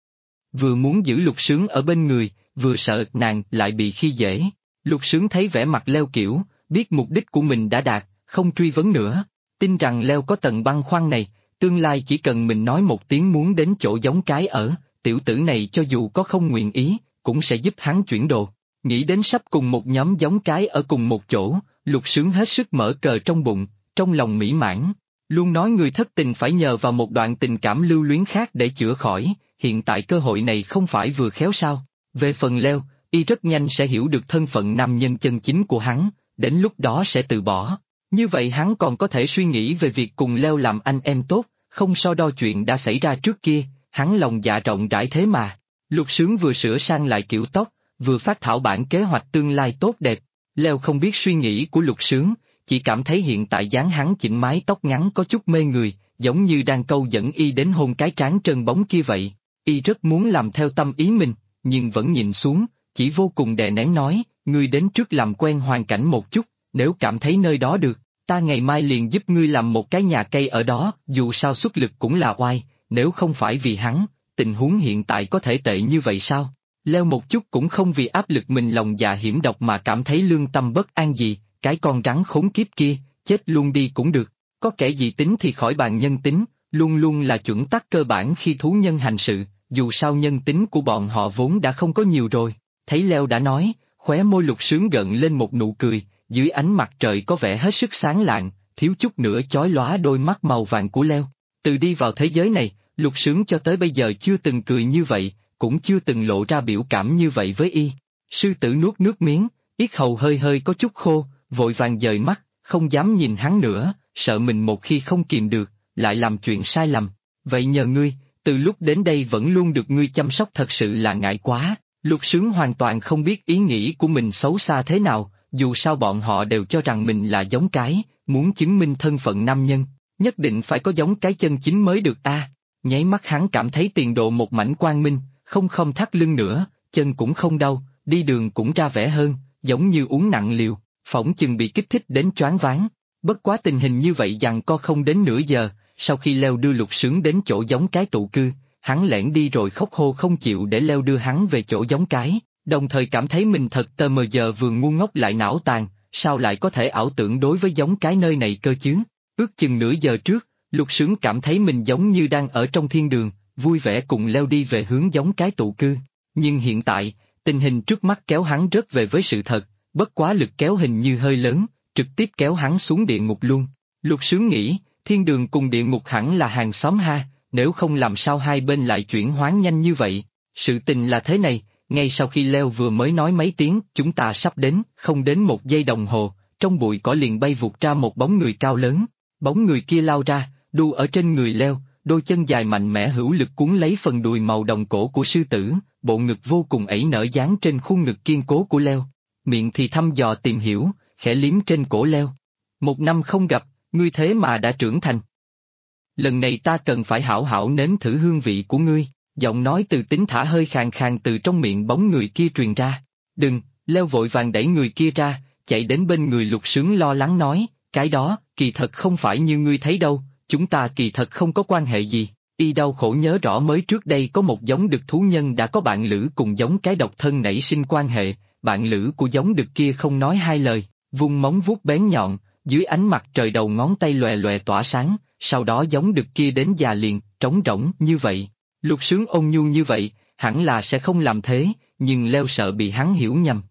Vừa muốn giữ Lục Sướng ở bên người, vừa sợ nàng lại bị khi dễ. Lục Sướng thấy vẻ mặt leo kiểu, biết mục đích của mình đã đạt, không truy vấn nữa. Tin rằng leo có tầng băn khoăn này, tương lai chỉ cần mình nói một tiếng muốn đến chỗ giống cái ở, tiểu tử này cho dù có không nguyện ý, cũng sẽ giúp hắn chuyển đồ. Nghĩ đến sắp cùng một nhóm giống cái ở cùng một chỗ, Lục Sướng hết sức mở cờ trong bụng, trong lòng mỹ mãn. Luôn nói người thất tình phải nhờ vào một đoạn tình cảm lưu luyến khác để chữa khỏi, hiện tại cơ hội này không phải vừa khéo sao. Về phần leo, y rất nhanh sẽ hiểu được thân phận nam nhân chân chính của hắn, đến lúc đó sẽ từ bỏ. Như vậy hắn còn có thể suy nghĩ về việc cùng leo làm anh em tốt, không so đo chuyện đã xảy ra trước kia, hắn lòng dạ rộng rãi thế mà. Lục Sướng vừa sửa sang lại kiểu tóc, vừa phát thảo bản kế hoạch tương lai tốt đẹp. Leo không biết suy nghĩ của Lục Sướng, chỉ cảm thấy hiện tại dáng hắn chỉnh mái tóc ngắn có chút mê người, giống như đang câu dẫn y đến hôn cái trán trơn bóng kia vậy. Y rất muốn làm theo tâm ý mình, nhưng vẫn nhìn xuống, chỉ vô cùng đè nén nói, ngươi đến trước làm quen hoàn cảnh một chút, nếu cảm thấy nơi đó được, ta ngày mai liền giúp ngươi làm một cái nhà cây ở đó, dù sao xuất lực cũng là oai, nếu không phải vì hắn, tình huống hiện tại có thể tệ như vậy sao? Leo một chút cũng không vì áp lực mình lòng dạ hiểm độc mà cảm thấy lương tâm bất an gì, cái con rắn khốn kiếp kia, chết luôn đi cũng được, có kẻ dị tính thì khỏi bàn nhân tính, luôn luôn là chuẩn tắc cơ bản khi thú nhân hành sự, dù sao nhân tính của bọn họ vốn đã không có nhiều rồi. Thấy Leo đã nói, khóe môi Lục Sướng gợn lên một nụ cười, dưới ánh mặt trời có vẻ hết sức sáng lạng, thiếu chút nữa chói lóa đôi mắt màu vàng của Leo. Từ đi vào thế giới này, Lục Sướng cho tới bây giờ chưa từng cười như vậy, cũng chưa từng lộ ra biểu cảm như vậy với y. Sư tử nuốt nước miếng, yết hầu hơi hơi có chút khô, vội vàng dời mắt, không dám nhìn hắn nữa, sợ mình một khi không kìm được, lại làm chuyện sai lầm. Vậy nhờ ngươi, từ lúc đến đây vẫn luôn được ngươi chăm sóc thật sự là ngại quá. Lục Sướng hoàn toàn không biết ý nghĩ của mình xấu xa thế nào, dù sao bọn họ đều cho rằng mình là giống cái, muốn chứng minh thân phận nam nhân, nhất định phải có giống cái chân chính mới được a. Nháy mắt hắn cảm thấy tiền độ một mảnh quang minh, không thắt lưng nữa, chân cũng không đau, đi đường cũng ra vẻ hơn, giống như uống nặng liều, phỏng chừng bị kích thích đến choáng váng. Bất quá tình hình như vậy giằng co không đến nửa giờ, sau khi Leo đưa Lục Sướng đến chỗ giống cái tụ cư, hắn lẻn đi rồi khóc hô không chịu để Leo đưa hắn về chỗ giống cái, đồng thời cảm thấy mình thật tờ mờ giờ vừa ngu ngốc lại não tàn, sao lại có thể ảo tưởng đối với giống cái nơi này cơ chứ. Ước chừng nửa giờ trước, Lục Sướng cảm thấy mình giống như đang ở trong thiên đường, vui vẻ cùng Leo đi về hướng giống cái tụ cư, nhưng hiện tại, tình hình trước mắt kéo hắn rớt về với sự thật, bất quá lực kéo hình như hơi lớn, trực tiếp kéo hắn xuống địa ngục luôn. Lục Sướng nghĩ, thiên đường cùng địa ngục hẳn là hàng xóm ha, nếu không làm sao hai bên lại chuyển hoán nhanh như vậy. Sự tình là thế này, ngay sau khi Leo vừa mới nói mấy tiếng chúng ta sắp đến, không đến 1 giây đồng hồ, trong bụi cỏ liền bay vụt ra một bóng người cao lớn, bóng người kia lao ra, đu ở trên người Leo, đôi chân dài mạnh mẽ hữu lực cuốn lấy phần đùi màu đồng cổ của sư tử, bộ ngực vô cùng ẩy nở dán trên khuôn ngực kiên cố của Leo, miệng thì thăm dò tìm hiểu, khẽ liếm trên cổ Leo. 1 năm không gặp, ngươi thế mà đã trưởng thành. Lần này ta cần phải hảo hảo nếm thử hương vị của ngươi, giọng nói từ tính thả hơi khàn khàn từ trong miệng bóng người kia truyền ra. Đừng, Leo vội vàng đẩy người kia ra, chạy đến bên người Lục Sướng lo lắng nói, cái đó, kỳ thật không phải như ngươi thấy đâu, chúng ta kỳ thật không có quan hệ gì. Y đau khổ nhớ rõ mới trước đây có một giống đực thú nhân đã có bạn lữ cùng giống cái độc thân nảy sinh quan hệ, bạn lữ của giống đực kia không nói hai lời, vung móng vuốt bén nhọn, dưới ánh mặt trời đầu ngón tay lòe lòe tỏa sáng, sau đó giống đực kia đến già liền, trống rỗng như vậy. Lục Sướng ôn nhu như vậy, hẳn là sẽ không làm thế, nhưng leo sợ bị hắn hiểu nhầm.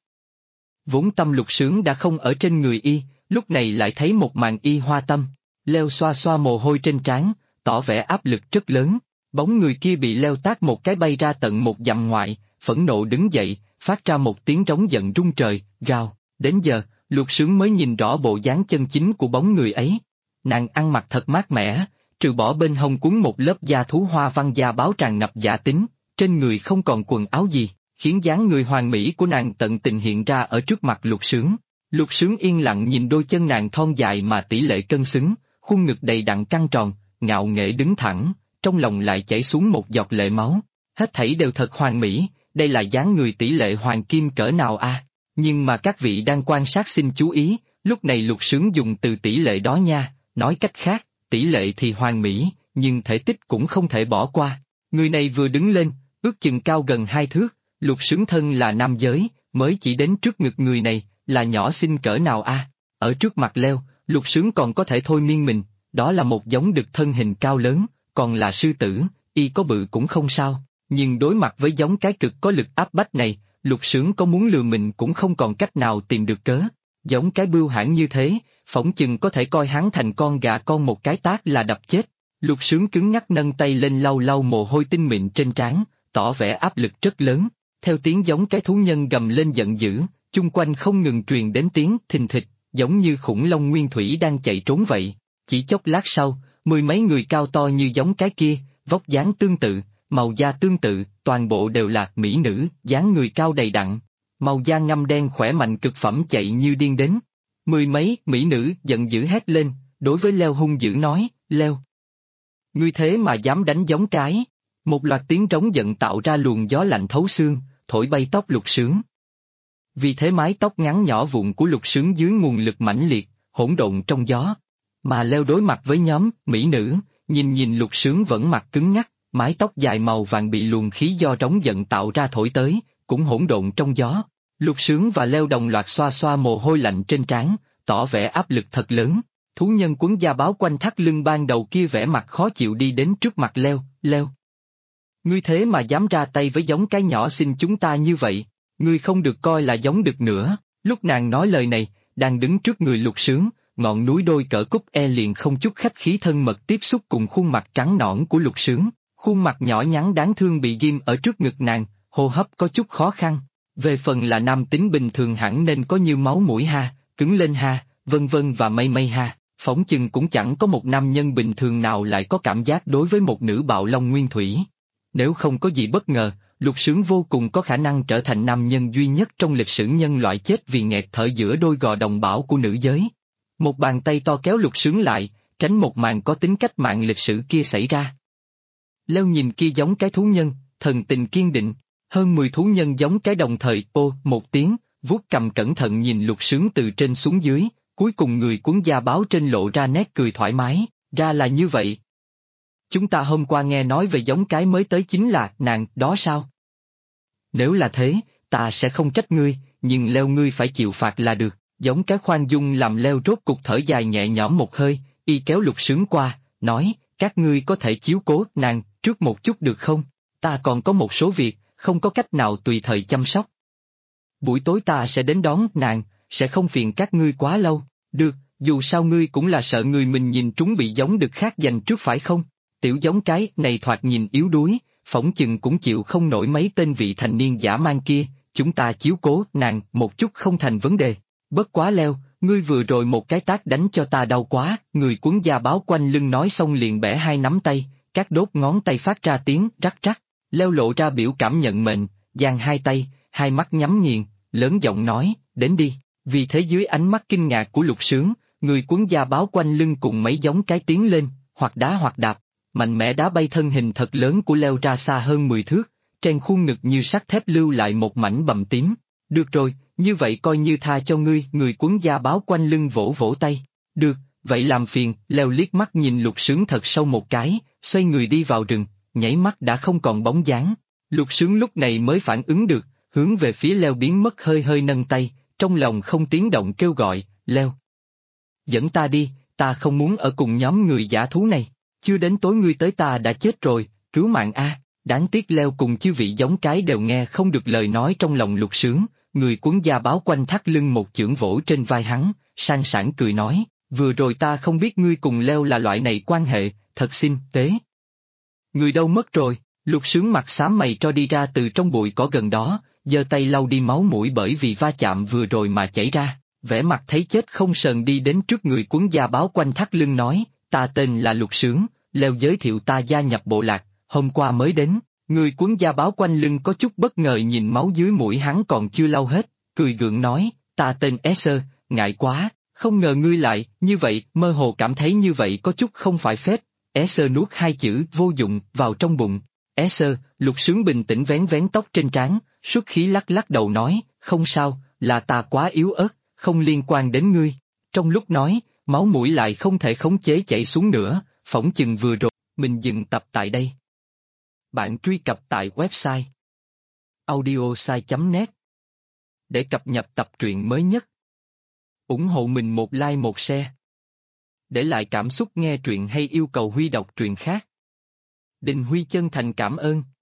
Vốn tâm Lục Sướng đã không ở trên người y, lúc này lại thấy một màn y hoa tâm. Leo xoa xoa mồ hôi trên trán, tỏ vẻ áp lực rất lớn. Bóng người kia bị leo tát một cái bay ra tận một dặm ngoại, phẫn nộ đứng dậy, phát ra một tiếng trống giận rung trời, gào. Đến giờ, Lục Sướng mới nhìn rõ bộ dáng chân chính của bóng người ấy. Nàng ăn mặc thật mát mẻ, trừ bỏ bên hông cuốn một lớp da thú hoa văn da báo tràn ngập giả tính, trên người không còn quần áo gì, khiến dáng người hoàn mỹ của nàng tận tình hiện ra ở trước mặt Lục Sướng. Lục Sướng yên lặng nhìn đôi chân nàng thon dài mà tỷ lệ cân xứng, khuôn ngực đầy đặn căng tròn, ngạo nghễ đứng thẳng, trong lòng lại chảy xuống một giọt lệ máu. Hết thảy đều thật hoàn mỹ, đây là dáng người tỷ lệ hoàng kim cỡ nào a? Nhưng mà các vị đang quan sát xin chú ý, lúc này Lục Sướng dùng từ tỷ lệ đó nha, nói cách khác, tỷ lệ thì hoàn mỹ, nhưng thể tích cũng không thể bỏ qua. Người này vừa đứng lên, ước chừng cao gần 2 thước, Lục Sướng thân là nam giới, mới chỉ đến trước ngực người này, là nhỏ xinh cỡ nào a? Ở trước mặt leo, Lục Sướng còn có thể thôi miên mình, đó là một giống đực thân hình cao lớn, còn là sư tử, y có bự cũng không sao, nhưng đối mặt với giống cái cực có lực áp bách này, Lục Sướng có muốn lừa mình cũng không còn cách nào tìm được cớ. Giống cái bưu hãn như thế, phỏng chừng có thể coi hắn thành con gà con một cái tát là đập chết. Lục Sướng cứng nhắc nâng tay lên lau lau mồ hôi tinh mịn trên trán, tỏ vẻ áp lực rất lớn. Theo tiếng giống cái thú nhân gầm lên giận dữ, chung quanh không ngừng truyền đến tiếng thình thịch, giống như khủng long nguyên thủy đang chạy trốn vậy. Chỉ chốc lát sau, 10 mấy người cao to như giống cái kia, vóc dáng tương tự, màu da tương tự, toàn bộ đều là mỹ nữ, dáng người cao đầy đặn, màu da ngăm đen khỏe mạnh cực phẩm chạy như điên đến. 10 mấy mỹ nữ giận dữ hét lên, đối với Leo hung dữ nói, Leo, ngươi thế mà dám đánh giống cái. Một loạt tiếng trống giận tạo ra luồng gió lạnh thấu xương, thổi bay tóc Lục Sướng. Vì thế mái tóc ngắn nhỏ vụn của Lục Sướng dưới nguồn lực mãnh liệt, hỗn độn trong gió. Mà Leo đối mặt với nhóm mỹ nữ, nhìn Lục Sướng vẫn mặt cứng nhắc, mái tóc dài màu vàng bị luồng khí do trống giận tạo ra thổi tới, cũng hỗn độn trong gió. Lục Sướng và Leo đồng loạt xoa xoa mồ hôi lạnh trên trán, tỏ vẻ áp lực thật lớn. Thú nhân quấn da báo quanh thắt lưng ban đầu kia vẻ mặt khó chịu đi đến trước mặt Leo, Leo, ngươi thế mà dám ra tay với giống cái nhỏ xinh chúng ta như vậy, ngươi không được coi là giống đực nữa. Lúc nàng nói lời này, đang đứng trước người Lục Sướng, ngọn núi đôi cỡ cúc liền không chút khách khí thân mật tiếp xúc cùng khuôn mặt trắng nõn của Lục Sướng, khuôn mặt nhỏ nhắn đáng thương bị ghim ở trước ngực nàng, hô hấp có chút khó khăn. Về phần là nam tính bình thường hẳn nên có như máu mũi ha, cứng lên ha, vân vân và mây mây ha, phỏng chừng cũng chẳng có một nam nhân bình thường nào lại có cảm giác đối với một nữ bạo long nguyên thủy. Nếu không có gì bất ngờ, Lục Sướng vô cùng có khả năng trở thành nam nhân duy nhất trong lịch sử nhân loại chết vì nghẹt thở giữa đôi gò đồng bão của nữ giới. Một bàn tay to kéo Lục Sướng lại, tránh một màn có tính cách mạng lịch sử kia xảy ra. Leo nhìn kia giống cái thú nhân, thần tình kiên định, hơn 10 thú nhân giống cái đồng thời ô một tiếng, vuốt cầm cẩn thận nhìn Lục Sướng từ trên xuống dưới, cuối cùng người cuốn da báo trên lộ ra nét cười thoải mái, ra là như vậy. Chúng ta hôm qua nghe nói về giống cái mới tới chính là nàng đó sao? Nếu là thế, ta sẽ không trách ngươi, nhưng Leo ngươi phải chịu phạt là được. Giống cái khoan dung làm Leo rốt cục thở dài nhẹ nhõm một hơi, y kéo Lục Sướng qua, nói, các ngươi có thể chiếu cố nàng trước một chút được không? Ta còn có một số việc, không có cách nào tùy thời chăm sóc. Buổi tối ta sẽ đến đón nàng, sẽ không phiền các ngươi quá lâu. Được, dù sao ngươi cũng là sợ người mình nhìn trúng bị giống đực khác giành trước phải không? Tiểu giống cái này thoạt nhìn yếu đuối, phỏng chừng cũng chịu không nổi mấy tên vị thành niên dã man kia, chúng ta chiếu cố nàng một chút không thành vấn đề. Bất quá Leo, ngươi vừa rồi một cái tát đánh cho ta đau quá, người cuốn da báo quanh lưng nói xong liền bẻ hai nắm tay, các đốt ngón tay phát ra tiếng rắc rắc. Leo lộ ra biểu cảm nhận mệnh, giang hai tay, hai mắt nhắm nghiền, lớn giọng nói, đến đi. Vì thế dưới ánh mắt kinh ngạc của Lục Sướng, người cuốn da báo quanh lưng cùng mấy giống cái tiến lên, hoặc đá hoặc đạp, mạnh mẽ đá bay thân hình thật lớn của Leo ra xa hơn 10 thước, trên khuôn ngực như sắt thép lưu lại một mảnh bầm tím. Được rồi, như vậy coi như tha cho ngươi, người cuốn da báo quanh lưng vỗ vỗ tay. Được, vậy làm phiền, Leo liếc mắt nhìn Lục Sướng thật sâu một cái, xoay người đi vào rừng, nhảy mắt đã không còn bóng dáng. Lục Sướng lúc này mới phản ứng được, hướng về phía Leo biến mất hơi hơi nâng tay, trong lòng không tiếng động kêu gọi, Leo, dẫn ta đi, ta không muốn ở cùng nhóm người dã thú này, chưa đến tối ngươi tới ta đã chết rồi, cứu mạng a. Đáng tiếc Leo cùng chư vị giống cái đều nghe không được lời nói trong lòng Lục Sướng, người cuốn da báo quanh thắt lưng một chưởng vỗ trên vai hắn, sang sảng cười nói, vừa rồi ta không biết ngươi cùng Leo là loại này quan hệ, thật xin tế. Người đâu mất rồi, Lục Sướng mặt xám mày cho đi ra từ trong bụi cỏ gần đó, giơ tay lau đi máu mũi bởi vì va chạm vừa rồi mà chảy ra, vẻ mặt thấy chết không sờn đi đến trước người cuốn da báo quanh thắt lưng nói, ta tên là Lục Sướng, Leo giới thiệu ta gia nhập bộ lạc, hôm qua mới đến. Người cuốn da báo quanh lưng có chút bất ngờ nhìn máu dưới mũi hắn còn chưa lau hết, cười gượng nói, ta tên Esser, ngại quá, không ngờ ngươi lại, như vậy, mơ hồ cảm thấy như vậy có chút không phải phép. Esser nuốt hai chữ vô dụng vào trong bụng. Esser, Lục Sướng bình tĩnh vén vén tóc trên trán, xuất khí lắc lắc đầu nói, không sao, là ta quá yếu ớt, không liên quan đến ngươi. Trong lúc nói, máu mũi lại không thể khống chế chảy xuống nữa, phỏng chừng vừa rồi. Mình dừng tập tại đây. Bạn truy cập tại website audiosai.net để cập nhật tập truyện mới nhất. Ủng hộ mình một like một share. Để lại cảm xúc nghe truyện hay yêu cầu Huy đọc truyện khác. Đình Huy chân thành cảm ơn.